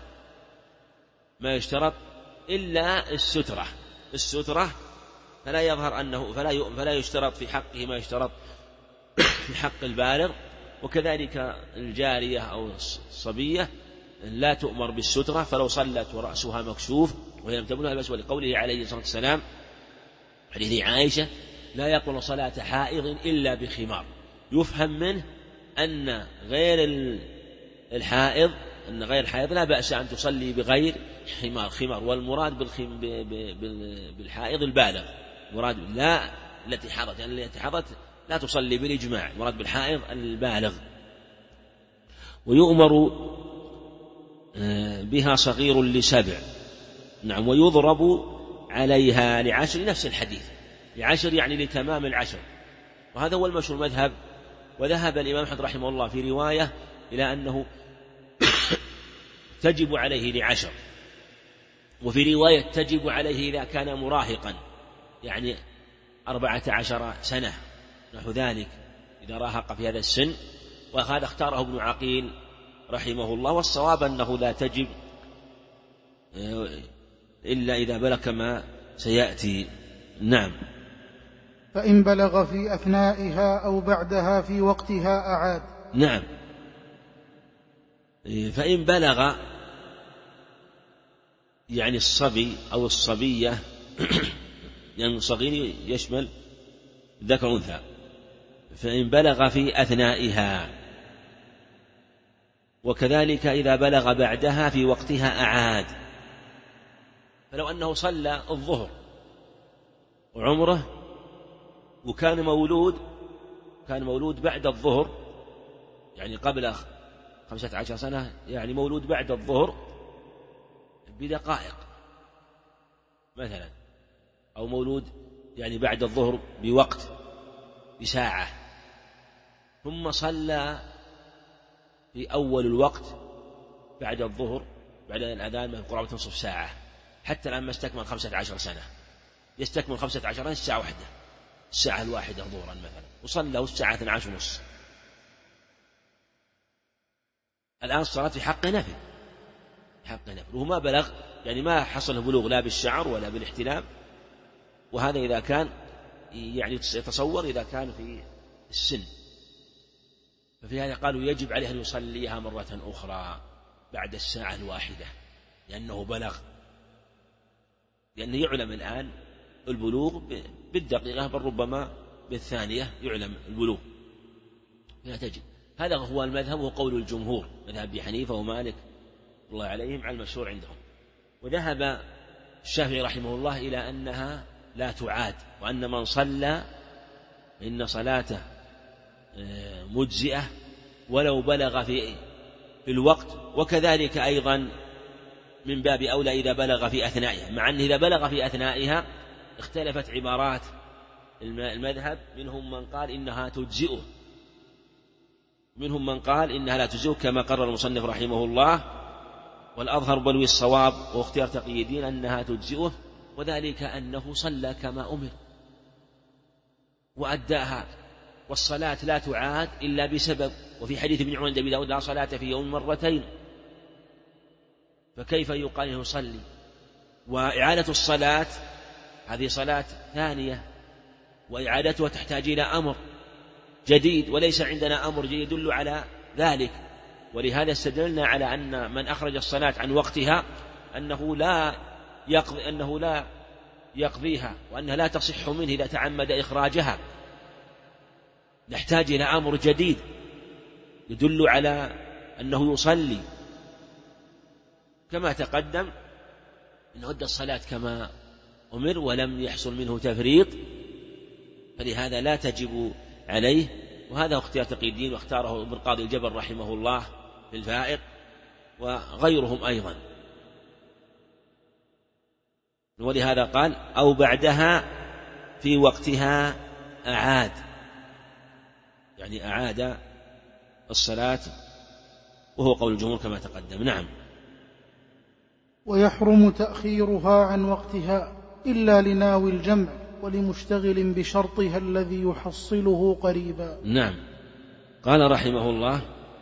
ما يشترط إلا السترة فلا يظهر أنه فلا يشترط في حقه ما يشترط في حق البالغ. وكذلك الجارية أو الصبية لا تؤمر بالسترة، فلو صلت ورأسها مكشوف وهي لم تبلغ البأس، ولقوله عليه الصلاة والسلام حديث عائشة لا يقبل صلاة حائض إلا بخمار، يفهم منه أن غير الحائض لا بأس أن تصلي بغير خمار، والمراد بالحائض البالغ، مراد لا التي حضت، يعني التي حضت لا تصلي بالإجماع، مراد بالحائض البالغ. ويؤمر بها صغير لسبع. نعم. ويضرب عليها لعشر، نفس الحديث، لعشر يعني لتمام العشر، وهذا هو المشهور المذهب. وذهب الإمام أحمد رحمه الله في رواية إلى أنه تجب عليه لعشر، وفي رواية تجب عليه إذا كان مراهقا، يعني 14 سنة نحو ذلك، إذا راهق في هذا السن. وهذا اختاره ابن عقيل رحمه الله، والصواب أنه لا تجب إلا إذا بلغ كما سيأتي. نعم. فإن بلغ في أثنائها أو بعدها في وقتها أعاد. نعم. فإن بلغ يعني الصبي أو الصبية يعني الصغير يشمل ذكر وأنثى، فإن بلغ في أثنائها، وكذلك إذا بلغ بعدها في وقتها أعاد. فلو أنه صلى الظهر وعمره وكان مولود بعد الظهر، يعني قبل 15 سنة، يعني مولود بعد الظهر بدقائق مثلا، أو مولود يعني بعد الظهر بوقت بساعة، ثم صلى في أول الوقت بعد الظهر بعد الأذان من قرابة نصف ساعة، حتى لما استكمل 15 سنة، يستكمل 15 سنة الساعة الواحدة ظهرا مثلا، وصلى الساعة 12:30. الآن صارت في حق نفل، وهو ما بلغ، يعني ما حصل بلوغ لا بالشعر ولا بالاحتلام. وهذا إذا كان يعني يتصور إذا كان في السن، ففي هذا قالوا يجب عليه أن يصليها مرة أخرى بعد الساعة الواحدة، لأنه بلغ، لأنه يعلم الآن البلوغ بالدقيقة، بل ربما بالثانية يعلم البلوغ، لا تجب. هذا هو المذهب، وهو قول الجمهور، مذهب أبي حنيفة ومالك الله عليهم على المشهور عندهم. وذهب الشافعي رحمه الله إلى أنها لا تعاد، وأن من صلى إن صلاته مجزئة ولو بلغ في الوقت. وكذلك أيضا من باب أولى إذا بلغ في أثنائها، مع أن إذا بلغ في أثنائها اختلفت عبارات المذهب، منهم من قال إنها تجزئه، منهم من قال إنها لا تجزئه كما قرر المصنف رحمه الله. والأظهر بل الصواب واختيار تقي الدين أنها تجزئه، وذلك أنه صلى كما أمر وأداها، والصلاة لا تعاد إلا بسبب. وفي حديث ابن عمر عند أبي داود لا صلاة في يوم مرتين، فكيف يقال أنه يصلي؟ وإعادة الصلاة هذه صلاة ثانية، وإعادتها تحتاج إلى أمر جديد، وليس عندنا أمر جديد يدل على ذلك. ولهذا استدلنا على أن من أخرج الصلاة عن وقتها أنه لا يقضيها، وأنها لا تصح منه إذا تعمد إخراجها، نحتاج إلى أمر جديد يدل على أنه يصلي كما تقدم، إنه أدى الصلاة كما أمر ولم يحصل منه تفريط، فلهذا لا تجب عليه. وهذا اختيار تقي الدين، واختاره ابن قاضي الجبر رحمه الله في الفائق وغيرهم أيضا. ولهذا قال أو بعدها في وقتها أعاد، يعني أعاد الصلاة، وهو قول الجمهور كما تقدم. نعم. ويحرم تأخيرها عن وقتها إلا لناوي الجمع ولمشتغل بشرطها الذي يحصله قريبا. نعم. قال رحمه الله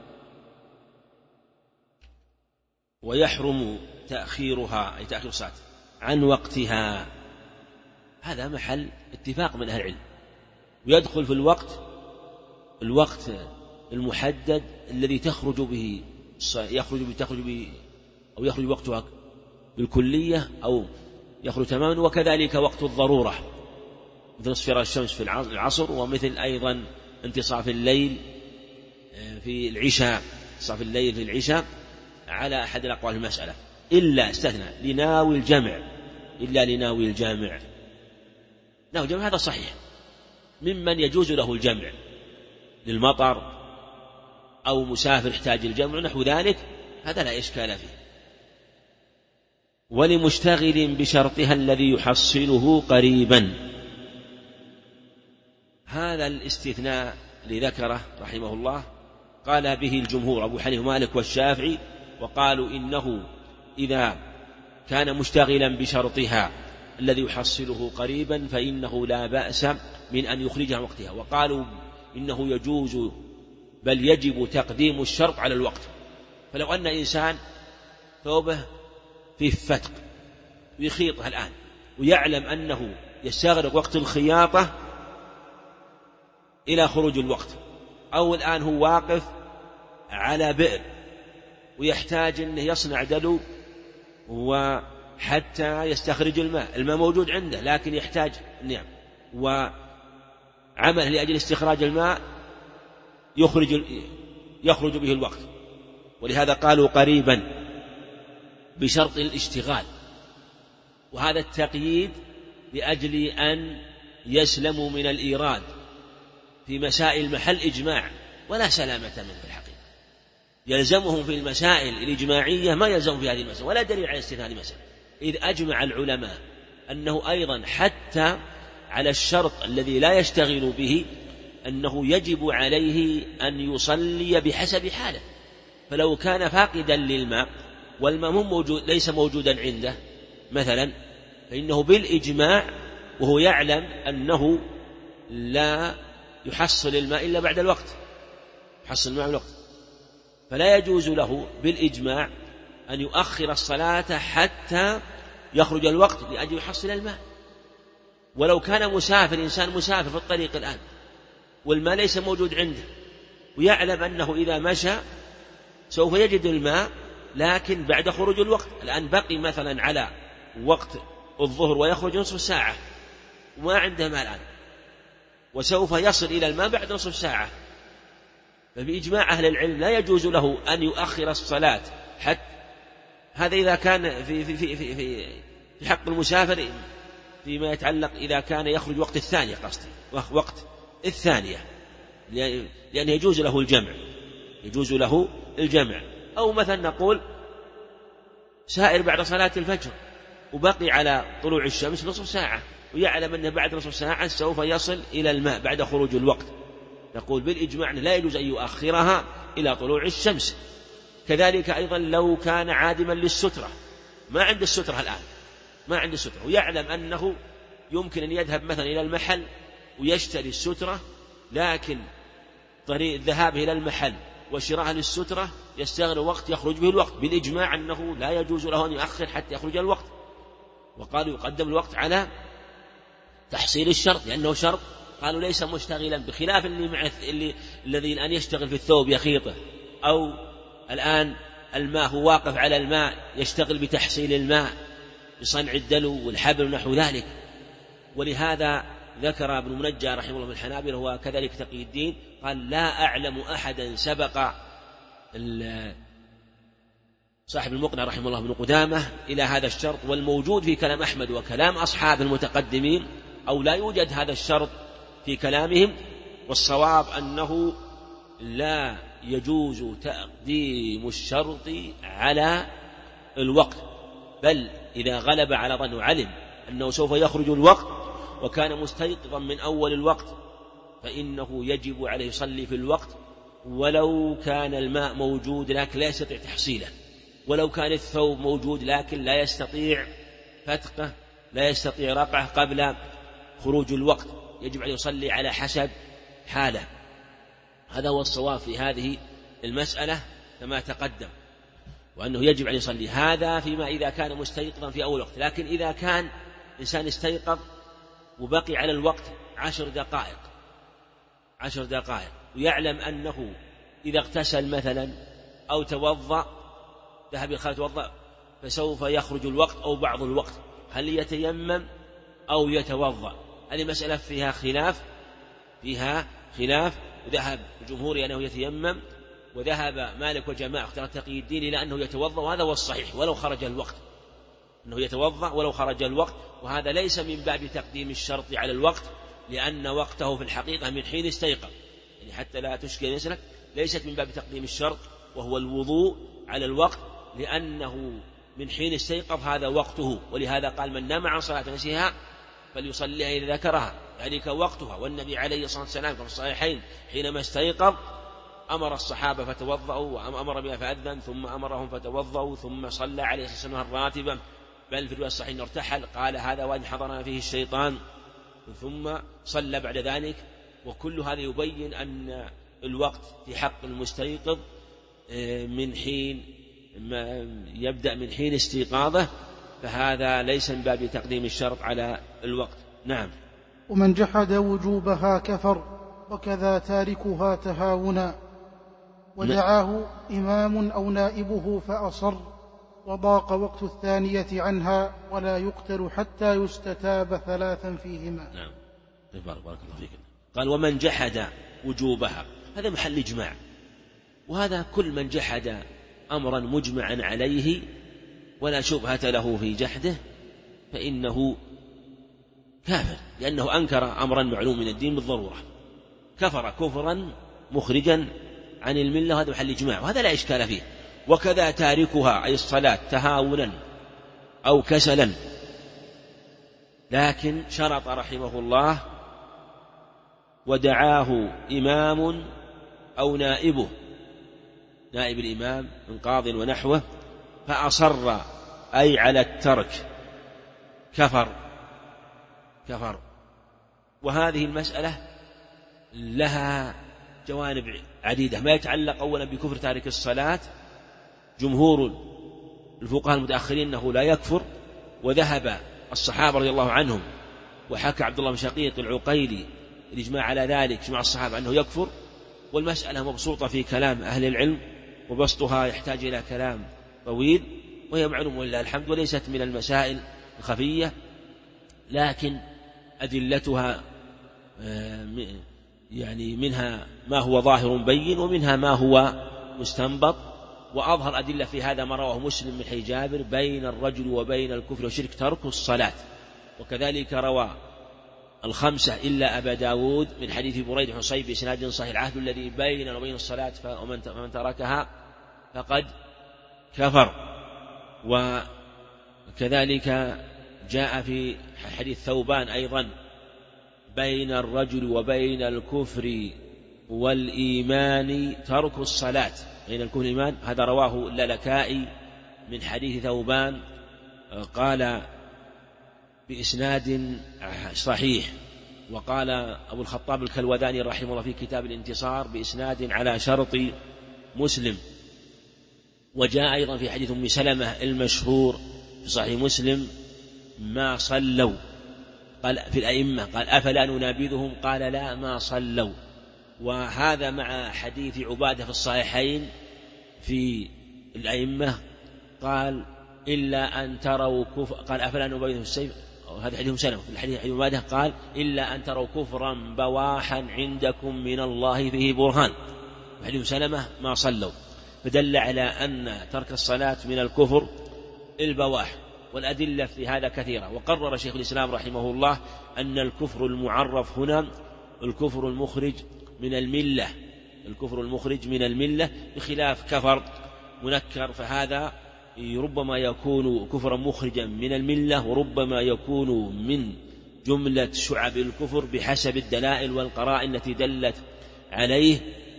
ويحرم تأخيرها، أي تأخير الصلاة عن وقتها، هذا محل اتفاق من أهل العلم، ويدخل في الوقت المحدد الذي تخرج به أو يخرج وقتها بالكلية أو يخرج تماما، وكذلك وقت الضرورة مثل اصفرار الشمس في العصر، ومثل أيضا انتصاف الليل في العشاء، انتصاف الليل في العشاء على أحد الأقوال في المسألة، إلا استثنى لناوي الجمع، إلا لناوي الجمع. ناوي الجمع هذا صحيح، ممن يجوز له الجمع للمطر أو مسافر يحتاج الجمع نحو ذلك، هذا لا إشكال فيه. ولمشتغل بشرطها الذي يحصله قريبا، هذا الاستثناء لذكره رحمه الله قال به الجمهور أبو حنيفة ومالك والشافعي، وقالوا إنه إذا كان مشتغلا بشرطها الذي يحصله قريبا فإنه لا بأس من أن يخرجها عن وقتها، وقالوا إنه يجوز بل يجب تقديم الشرط على الوقت. فلو أن إنسان ثوبه فيه فتق ويخيطها الآن ويعلم أنه يستغرق وقت الخياطة إلى خروج الوقت، أو الآن هو واقف على بئر ويحتاج أنه يصنع دلو وحتى يستخرج الماء موجود عنده لكن يحتاج نعم، وعمله لأجل استخراج الماء يخرج به الوقت، ولهذا قالوا قريبا بشرط الاشتغال، وهذا التقييد لأجل أن يسلموا من الإيراد في مسائل محل إجماع ولا سلامة منه في الحقيقة، يلزمهم في المسائل الإجماعية ما يلزم في هذه المسائل، ولا دليل على استثناء المسائل، إذ أجمع العلماء أنه أيضا حتى على الشرط الذي لا يشتغل به أنه يجب عليه أن يصلي بحسب حاله، فلو كان فاقدا للماء والماء ليس موجودا عنده مثلا، فإنه بالإجماع وهو يعلم أنه لا يحصل الماء إلا بعد الوقت، يحصل الماء بالوقت، فلا يجوز له بالإجماع أن يؤخر الصلاة حتى يخرج الوقت لأجل يحصل الماء. ولو كان مسافر، إنسان مسافر في الطريق الآن والماء ليس موجود عنده ويعلم أنه إذا مشى سوف يجد الماء لكن بعد خروج الوقت، الآن بقي مثلا على وقت الظهر ويخرج نصف ساعة وما عنده ماء الآن، وسوف يصل إلى الماء بعد نصف ساعة، فبإجماع أهل العلم لا يجوز له أن يؤخر الصلاة حتى هذا إذا كان في حق المسافر فيما يتعلق إذا كان يخرج وقت الثانية، قصدي وقت الثانية، لأن يجوز له الجمع. أو مثلا نقول سائر بعد صلاة الفجر وبقي على طلوع الشمس نصف ساعة ويعلم أنه بعد نصف ساعة سوف يصل إلى الماء بعد خروج الوقت، نقول بالإجماع لا يجوز أن يؤخرها إلى طلوع الشمس. كذلك أيضا لو كان عادما للسترة، ما عنده السترة الآن، ما عنده السترة ويعلم أنه يمكن أن يذهب مثلا إلى المحل ويشتري السترة، لكن طريق الذهاب إلى المحل وشراء للسترة يستغرق وقت يخرج به الوقت، بالإجماع أنه لا يجوز له أن يؤخر حتى يخرج الوقت، وقالوا يقدم الوقت على تحصيل الشرط لأنه شرط، قالوا ليس مشتغلا، بخلاف الذي الآن يشتغل في الثوب يخيطه، أو الآن الماء هو واقف على الماء يشتغل بتحصيل الماء بصنع الدلو والحبل ونحو ذلك. ولهذا ذكر ابن منجى رحمه الله من الحنابلة وكذلك تقي الدين قال لا أعلم أحدا سبق صاحب المقنع رحمه الله بن قدامة إلى هذا الشرط، والموجود في كلام أحمد وكلام أصحاب المتقدمين أو لا يوجد هذا الشرط في كلامهم، والصواب أنه لا يجوز تقديم الشرط على الوقت، بل إذا غلب على ظن علم أنه سوف يخرج الوقت وكان مستيقظا من أول الوقت، فإنه يجب عليه يصلي في الوقت ولو كان الماء موجود لكن لا يستطيع تحصيله، ولو كان الثوب موجود لكن لا يستطيع فتقه، لا يستطيع رقعه قبل خروج الوقت، يجب عليه يصلي على حسب حاله. هذا هو الصواب في هذه المسألة كما تقدم، وأنه يجب عليه يصلي. هذا فيما إذا كان مستيقظا في أول وقت. لكن إذا كان إنسان استيقظ وبقي على الوقت 10 دقائق ويعلم أنه إذا اغتسل مثلا أو توضأ ذهب الخارج توضأ فسوف يخرج الوقت أو بعض الوقت، هل يتيمم أو يتوضأ؟ هذه مسألة فيها خلاف، وذهب الجمهور أنه يتيمم، وذهب مالك وجماعة اختار تقي الدين إلى أنه يتوضأ، وهذا هو الصحيح ولو خرج الوقت، أنه يتوضأ ولو خرج الوقت. وهذا ليس من باب تقديم الشرط على الوقت، لأن وقته في الحقيقة من حين استيقظ، يعني حتى لا تشكل نسلك، ليست من باب تقديم الشرط وهو الوضوء على الوقت، لأنه من حين استيقظ هذا وقته. ولهذا قال من نام عن صلاة نسيها فليصليها إذا ذكرها، ذلك وقتها. والنبي عليه الصلاة والسلام في الصحيحين حينما استيقظ أمر الصحابة فتوضأوا، وأمر بها فأذن، ثم أمرهم فتوضأوا، ثم صلى عليه الصلاة والسلام الراتبة، بل في الرواية الصحيح ارتحل، قال هذا وإن حضرنا فيه الشيطان، ثم صلى بعد ذلك. وكل هذا يبين أن الوقت في حق المستيقظ من حين يبدأ من حين استيقاظه، فهذا ليس من باب تقديم الشرط على الوقت. نعم. ومن جحد وجوبها كفر، وكذا تاركها تهاونا، ودعاه إمام أو نائبه فأصر، وضاق وقت الثانية عنها، ولا يقتل حتى يستتاب 3 فيهما. نعم. بارك الله فيك. قال ومن جحد وجوبها، هذا محل إجماع، وهذا كل من جحد أمرا مجمعا عليه ولا شبهة له في جحده فإنه كافر، لأنه أنكر أمرا معلوم من الدين بالضرورة، كفر كفرا مخرجا عن الملة، وهذا محل إجماع، وهذا لا إشكال فيه. وكذا تاركها أي الصلاة تهاونا أو كسلا، لكن شرط رحمه الله ودعاه إمام أو نائبه، نائب الإمام من قاض ونحوه، فأصر أي على الترك كفر. وهذه المسألة لها جوانب عديدة، ما يتعلق أولا بكفر تارك الصلاة. جمهور الفقهاء المتأخرين أنه لا يكفر، وذهب الصحابة رضي الله عنهم، وحكى عبد الله بن شقيق العقيلي الإجماع على ذلك، اجماع الصحابة أنه يكفر. والمسألة مبسوطة في كلام أهل العلم، وبسطها يحتاج إلى كلام طويل، وهي معلومة ولله الحمد، وليست من المسائل الخفية، لكن أدلتها يعني منها ما هو ظاهر بين، ومنها ما هو مستنبط. وأظهر أدلة في هذا ما رواه مسلم من حديث جابر بين الرجل وبين الكفر والشرك ترك الصلاة، وكذلك روى الخمسة إلا أبا داود من حديث بريدة حصيب بإسناد صحيح العهد الذي بيننا وبين الصلاة ومن تركها فقد كفر. وكذلك جاء في حديث ثوبان أيضا بين الرجل وبين الكفر والإيمان ترك الصلاة، بين الكفر والإيمان، هذا رواه اللالكائي من حديث ثوبان قال بإسناد صحيح. وقال أبو الخطاب الكلوذاني رحمه الله في كتاب الانتصار بإسناد على شرط مسلم. وجاء أيضا في حديث أم سلمة المشهور في صحيح مسلم ما صلوا، قال في الأئمة قال أفلا ننابذهم، قال لا ما صلوا. وهذا مع حديث عبادة في الصحيحين في الأئمة قال إلا أن تروا كفر، قال أفلا ننابذهم السيف، هذا حديث سلمة. في الحديث حديث عبادة قال إلا أن تروا كفرا بواحا عندكم من الله فيه برهان، حديث سلمة ما صلوا، فدل على أن ترك الصلاة من الكفر البواح. والأدلة في هذا كثيرة. وقرر شيخ الإسلام رحمه الله أن الكفر المعرف هنا الكفر المخرج من الملة، الكفر المخرج من الملة، بخلاف كفر منكر فهذا ربما يكون كفرا مخرجا من الملة، وربما يكون من جملة شعب الكفر بحسب الدلائل والقرائن التي دلت عليه.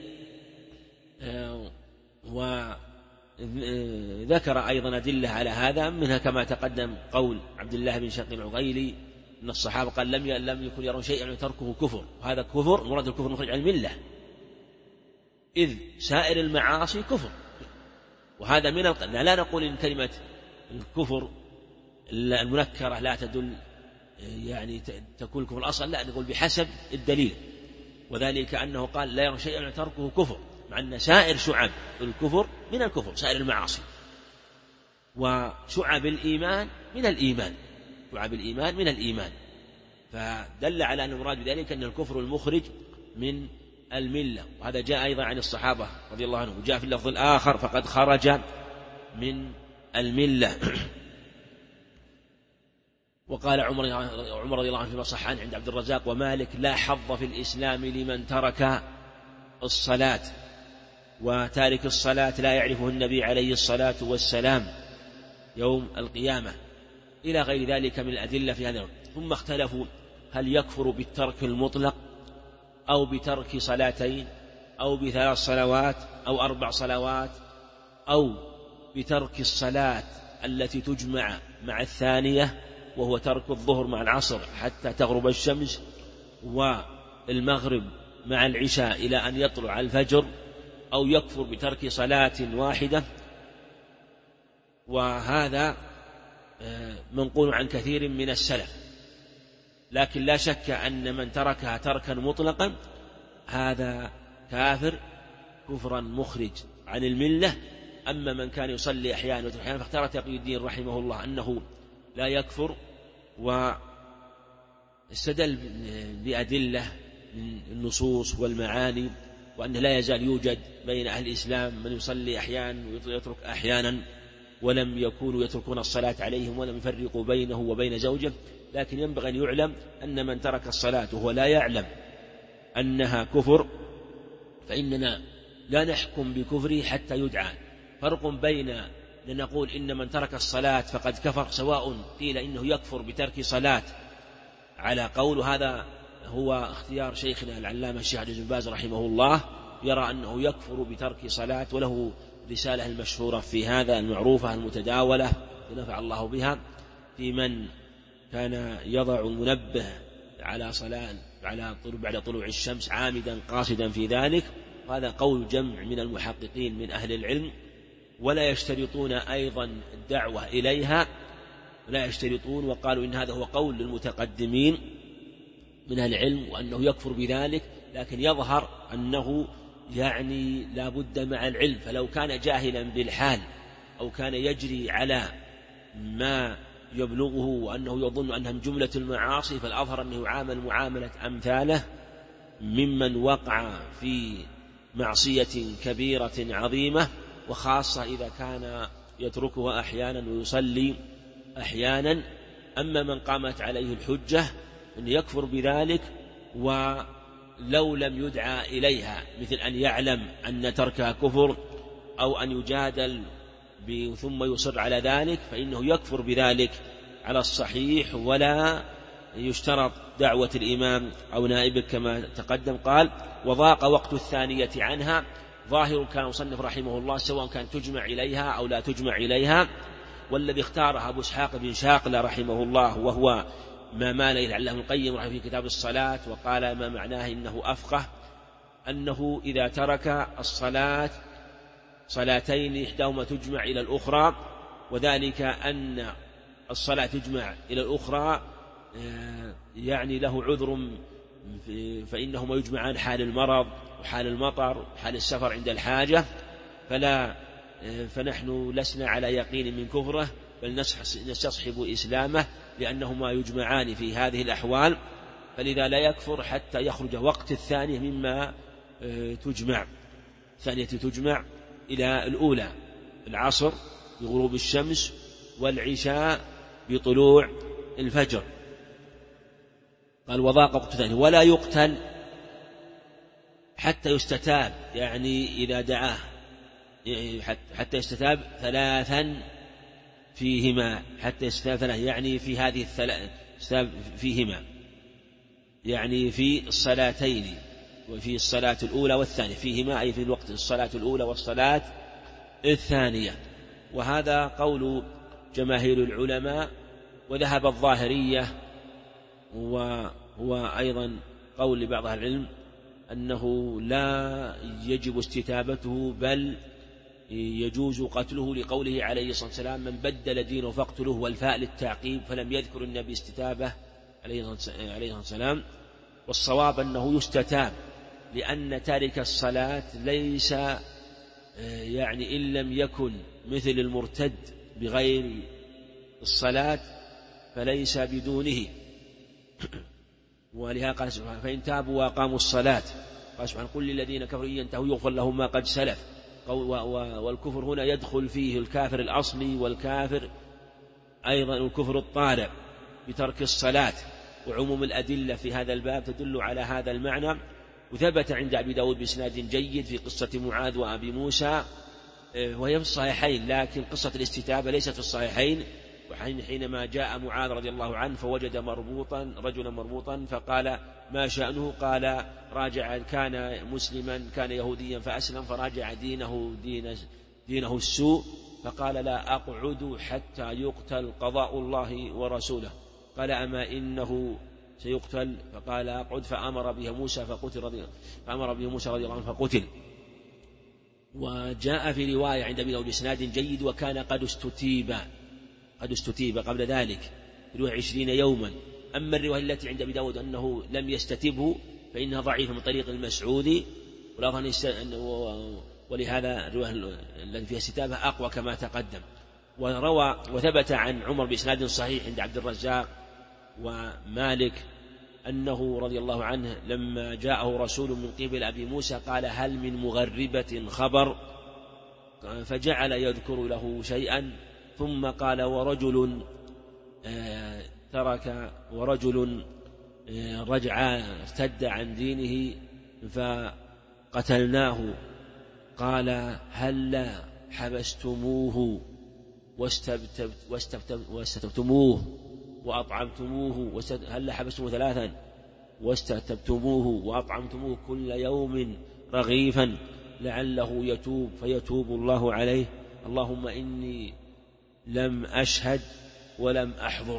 وذكر أيضا أدلة على هذا، منها كما تقدم قول عبد الله بن شقيق العقيلي أن الصحابة قال لم يكن يرون شيئا يعني تركه كفر، وهذا كفر مراد الكفر مخرج عن الملة، إذ سائر المعاصي كفر. وهذا من لا نقول إن كلمة الكفر المنكرة لا تدل يعني تكون كفر الأصل، لا، نقول بحسب الدليل، وذلك أنه قال لا يرون شيئا يعني تركه كفر، مع أن سائر شعب الكفر من الكفر، سائر المعاصي، وشعب الإيمان من الإيمان، شعب الإيمان من الإيمان، فدل على أن المراد بذلك أن الكفر المخرج من الملة. وهذا جاء أيضا عن الصحابة رضي الله عنهم، وجاء في اللفظ الآخر فقد خرج من الملة. وقال عمر رضي الله عنه فيما صح عنه عند عبد الرزاق ومالك: لا حظ في الإسلام لمن ترك الصلاة، وتارك الصلاة لا يعرفه النبي عليه الصلاة والسلام يوم القيامة، إلى غير ذلك من الأدلة في هذا. ثم اختلفوا هل يكفر بالترك المطلق أو بترك صلاتين أو ب3 صلوات أو 4 صلوات أو بترك الصلاة التي تجمع مع الثانية، وهو ترك الظهر مع العصر حتى تغرب الشمس، والمغرب مع العشاء إلى أن يطلع الفجر، أو يكفر بترك صلاة واحدة. وهذا منقول عن كثير من السلف، لكن لا شك أن من تركها تركا مطلقا هذا كافر كفرا مخرج عن الملة. أما من كان يصلي أحيانا وأحيانا، فاختار تقي الدين رحمه الله أنه لا يكفر، واستدل بأدلة من النصوص والمعاني، وأنه لا يزال يوجد بين أهل الإسلام من يصلي أحيانا ويترك أحيانا، ولم يكونوا يتركون الصلاة عليهم ولم يفرقوا بينه وبين زوجه. لكن ينبغي أن يعلم أن من ترك الصلاة وهو لا يعلم أنها كفر فإننا لا نحكم بكفره حتى يدعى. فرق بين أن نقول إن من ترك الصلاة فقد كفر، سواء قيل إنه يكفر بترك صلاة على قول، هذا هو اختيار شيخنا العلامة الشيخ عبد العزيز بن باز رحمه الله، يرى أنه يكفر بترك صلاة، وله رسالة المشهورة في هذا المعروفة المتداولة نفع الله بها، في من كان يضع منبه على صلاة بعد طلوع الشمس عامدا قاصدا في ذلك. هذا قول جمع من المحققين من أهل العلم، ولا يشترطون أيضا الدعوة إليها، لا يشترطون، وقالوا إن هذا هو قول للمتقدمين من أهل العلم وأنه يكفر بذلك، لكن يظهر أنه يعني لا بد مع العلم، فلو كان جاهلا بالحال أو كان يجري على ما يبلغه وأنه يظن أنها من جملة المعاصي، فالأظهر أنه يعامل معاملة أمثاله ممن وقع في معصية كبيرة عظيمة، وخاصة إذا كان يتركها أحيانا ويصلي أحيانا. أما من قامت عليه الحجة أن يكفر بذلك ولو لم يدعى إليها، مثل أن يعلم أن تركها كفر أو أن يجادل ثم يصر على ذلك، فإنه يكفر بذلك على الصحيح، ولا يشترط دعوة الإمام أو نائبه كما تقدم. قال: وضاق وقت الثانية عنها. ظاهر كان مصنف رحمه الله سواء كان تجمع إليها أو لا تجمع إليها، والذي اختارها أبو إسحاق بن شاقلة رحمه الله، وهو ما مال إلى علامة القيم في كتاب الصلاة، وقال ما معناه إنه أفقه، أنه إذا ترك الصلاة صلاتين إحداهما تجمع إلى الأخرى، وذلك أن الصلاة تجمع إلى الأخرى يعني له عذر، فإنهما يجمعان حال المرض وحال المطر وحال السفر عند الحاجة، فنحن لسنا على يقين من كفره، بل نستصحب إسلامه، لأنهما يجمعان في هذه الأحوال، فلذا لا يكفر حتى يخرج وقت الثانية مما تجمع، الثانية تجمع إلى الأولى، العصر بغروب الشمس والعشاء بطلوع الفجر. قال: وضاق وقت ثاني. ولا يقتل حتى يستتاب، يعني إذا دعاه حتى يستتاب 3 فيهما حتى يستتاب ثلاث، يعني في هذه الثلاث فيهما، يعني في الصلاتين وفي الصلاة الأولى والثانية، فيهما أي في الوقت الصلاة الأولى والصلاة الثانية. وهذا قول جماهير العلماء، وذهب الظاهرية، وهو أيضا قول لبعض أهل العلم أنه لا يجب استتابته بل يجوز قتله، لقوله عليه الصلاة والسلام: من بدل دينه فاقتلوه، والفاء للتعقيب، فلم يذكر النبي استتابه عليه الصلاة والسلام. والصواب أنه يستتاب، لأن تارك الصلاة ليس يعني إن لم يكن مثل المرتد بغير الصلاة فليس بدونه. ولهذا قال سبحانه: فإن تابوا وأقاموا الصلاة، قال سبحانه: قل للذين كفروا إن ينتهوا يغفر لهم ما قد سلف. والكفر هنا يدخل فيه الكافر الأصلي والكافر أيضا الكفر الطارئ بترك الصلاة، وعموم الأدلة في هذا الباب تدل على هذا المعنى. وثبت عند أبي داود بإسناد جيد في قصة معاذ وأبي موسى، وهي في الصحيحين، لكن قصة الاستتابة ليست في الصحيحين. وحينما جاء معاذ رضي الله عنه فوجد رجلا مربوطا، فقال: ما شأنه؟ قال: كان مسلما، كان يهوديا فأسلم، فراجع دينه السوء، فقال: لا أقعد حتى يقتل قضاء الله ورسوله. قال: أما إنه سيقتل؟ فقال: أقعد. فأمر به موسى رضي الله عنه فقتل. وجاء في رواية عند أبي داود بإسناد جيد: وكان قد استتيب قبل ذلك رواية 20 يوما. أما الرواية التي عند أبي داود أنه لم يستتبه فإنها ضعيفة من طريق المسعودي، ولهذا الرواية التي فيها استتابة أقوى كما تقدم. وثبت عن عمر بإسناد صحيح عند عبد الرزاق ومالك أنه رضي الله عنه لما جاءه رسول من قبل أبي موسى قال: هل من مغربة خبر؟ فجعل يذكر له شيئا، ثم قال: ورجل رجع ارتد عن دينه فقتلناه. قال: هل حبستموه واستتبتموه وأطعمتموه؟ هل حبستموه 3 واستتبتموه وأطعمتموه كل يوم رغيفا لعله يتوب فيتوب الله عليه؟ اللهم إني لم أشهد ولم أحضر.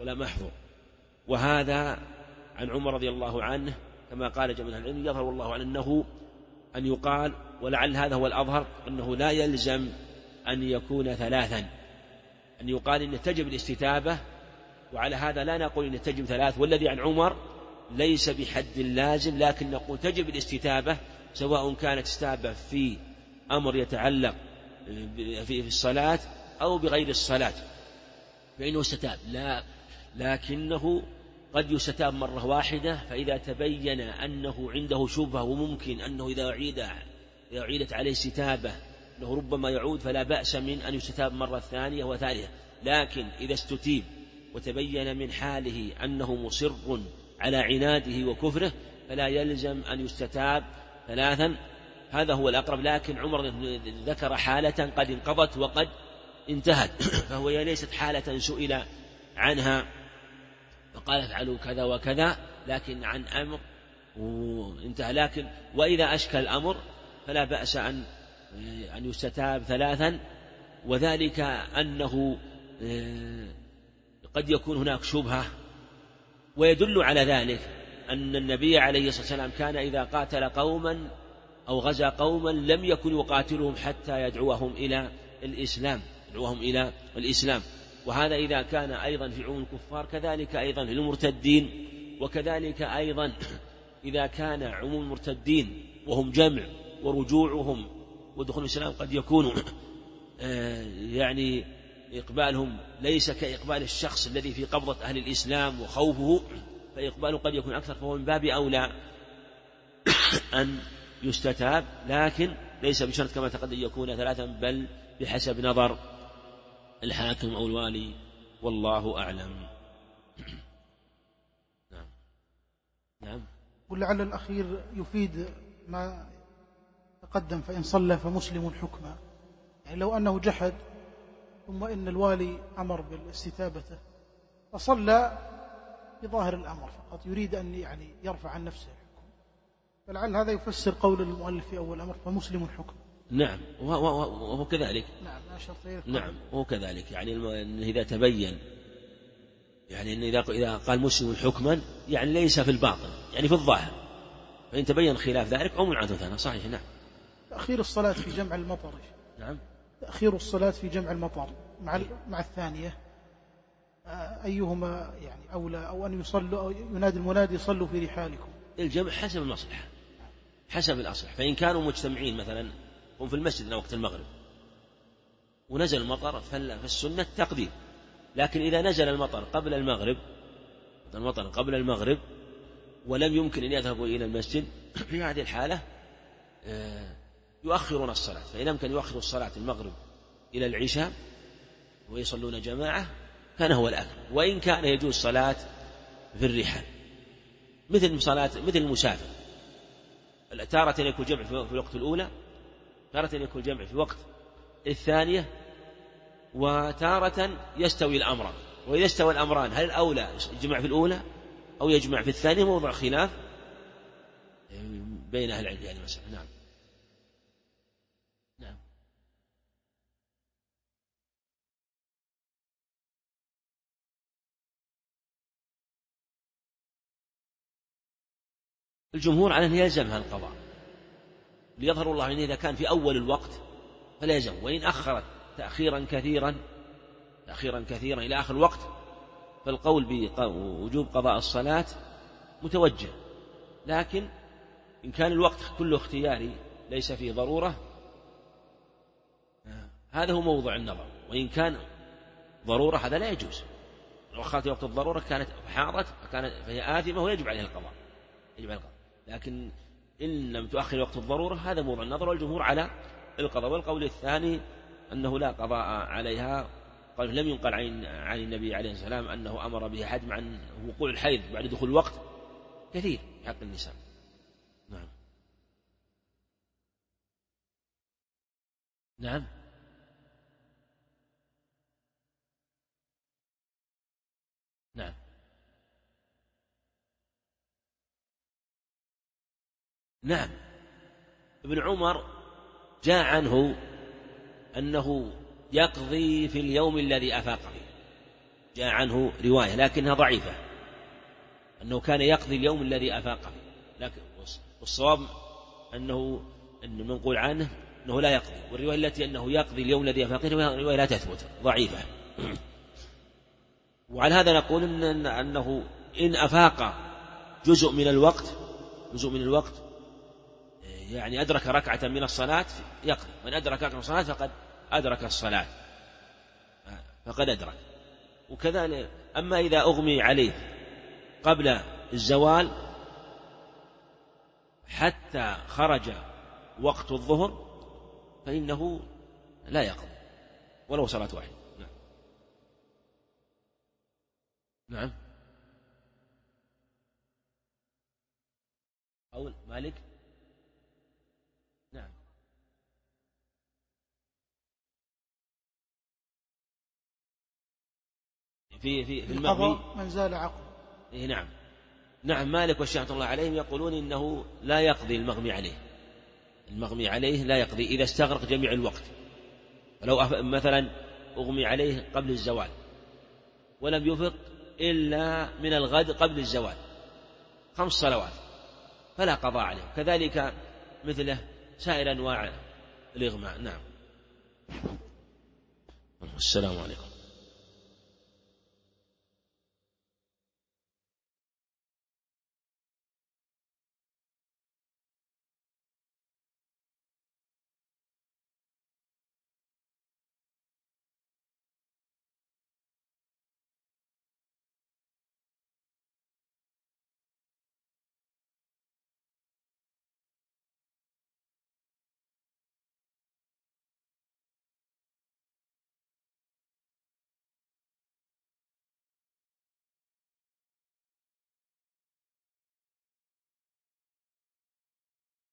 وهذا عن عمر رضي الله عنه كما قال جميع العلم. يظهر والله عنه أن يقال، ولعل هذا هو الأظهر، أنه لا يلزم أن يكون 3، أن يقال إن تجب الاستتابة، وعلى هذا لا نقول إن تجب 3. والذي عن عمر ليس بحد لازم، لكن نقول تجب الاستتابة سواء كانت استتابة في أمر يتعلق في الصلاة أو بغير الصلاة، فإنه استتاب. لكنه قد يستتاب مرة واحدة، فإذا تبين أنه عنده شبهة وممكن أنه إذا أعيدت عليه استتابة أنه ربما يعود، فلا بأس من أن يستتاب مرة ثانية وثالثة. لكن إذا استتيب وتبين من حاله أنه مصر على عناده وكفره فلا يلزم أن يستتاب 3. هذا هو الأقرب. لكن عمر ذكر حالة قد انقضت وقد انتهت، فهو ليست حالة سئل عنها فقال: افعلوا كذا وكذا، لكن عن أمر وانتهى. لكن وإذا أشكل الأمر فلا بأس أن يستتاب 3. وذلك أنه قد يكون هناك شبهة، ويدل على ذلك أن النبي عليه الصلاة والسلام كان إذا قاتل قوما أو غزا قوما لم يكن يقاتلهم حتى يدعوهم إلى الإسلام. وهذا إذا كان أيضا في عموم الكفار كذلك أيضا في المرتدين، وكذلك أيضا إذا كان عموم المرتدين وهم جمع ورجوعهم ودخول الإسلام قد يكون يعني إقبالهم ليس كإقبال الشخص الذي في قبضة أهل الإسلام وخوفه، فإقباله قد يكون أكثر، فهو من باب أولى أن يستتاب. لكن ليس بشرط كما تقدم يكون 3، بل بحسب نظر الحاكم أو الوالي، والله أعلم. نعم. ولعل الأخير يفيد ما تقدم: فإن صلى فمسلم حكما، يعني لو أنه جحد ثم إن الوالي أمر بالاستتابة فصلى بظاهر الأمر فقط يريد أن يعني يرفع عن نفسه الحكم، فلعل هذا يفسر قول المؤلف في أول الأمر فمسلم حكم. نعم وهو كذلك. نعم وهو كذلك، يعني إذا تبين، يعني إن إذا قال مسلم حكما يعني ليس في الباطن، يعني في الظاهر، فإن تبين خلاف ذلك عمل عنه ثاني. صحيح. نعم. تأخير الصلاة في جمع المطر. نعم. تأخير الصلاة في جمع المطر مع الثانية أيهما يعني أولى، أو أن يصلوا أو ينادي المنادي صلوا في رحالكم؟ الجمع حسب المصلحة، حسب الأصلح. فإن كانوا مجتمعين مثلا هم في المسجد وقت المغرب ونزل المطر فالسنة تقديم، لكن إذا نزل المطر قبل المغرب ولم يمكن أن يذهبوا إلى المسجد في هذه الحالة يؤخرون الصلاة، فإن أمكن يؤخروا الصلاة المغرب إلى العشاء ويصلون جماعة كان هو الأكل. وإن كان يجوز صلاة في الرحال مثل المسافر، تارة يكون جمع في الوقت الأولى، تارة يكون جمع في وقت الثانية، وتارة يستوي الأمران. وإذا استوى الأمران هل الأولى يجمع في الأولى أو يجمع في الثانية موضع خلاف بين أهل العلم يعني مثلا. نعم. نعم. الجمهور على أن يلزمها القضاء ليظهر الله إذا كان في أول الوقت فلا يلزم، وإن أخرت تأخيرا كثيرا إلى آخر الوقت فالقول بوجوب قضاء الصلاة متوجه. لكن إن كان الوقت كله اختياري ليس فيه ضرورة هذا هو موضع النظر، وإن كان ضرورة هذا لا يجوز. لو أخرت وقت الضرورة كانت حاضت فهي آثمة ويجب عليها القضاء. لكن إن لم تؤخر وقت الضرورة هذا موضع النظر، والجمهور على القضاء. والقول الثاني أنه لا قضاء عليها، قال لم ينقل عن النبي عليه السلام أنه أمر به حد، مع أن وقوع الحيض بعد دخول الوقت كثير في حق النساء. نعم. نعم. نعم. نعم. ابن عمر جاء عنه أنه يقضي في اليوم الذي أفاق فيه، جاء عنه رواية لكنها ضعيفة أنه كان يقضي اليوم الذي أفاق فيه، لكن والصواب أنه منقول عنه أنه لا يقضي، والرواية التي أنه يقضي اليوم الذي أفاق فيه رواية لا تثبت ضعيفة. وعلى هذا نقول أنه إن أفاق جزء من الوقت يعني أدرك ركعة من الصلاة يقضي، من أدرك ركعة من الصلاة فقد أدرك الصلاة، فقد أدرك. وكذلك أما إذا أغمي عليه قبل الزوال حتى خرج وقت الظهر فإنه لا يقضي ولو صلاة واحدة. نعم. نعم. قول مالك. نعم. في المغمي من زال عقله. نعم. نعم. مالك والشافعي الله عليهم يقولون إنه لا يقضي المغمي عليه لا يقضي إذا استغرق جميع الوقت. ولو مثلا أغمي عليه قبل الزوال ولم يفق إلا من الغد قبل الزوال 5 صلوات فلا قضاء عليه، كذلك مثله سائر أنواع الإغماء. نعم. السلام عليكم.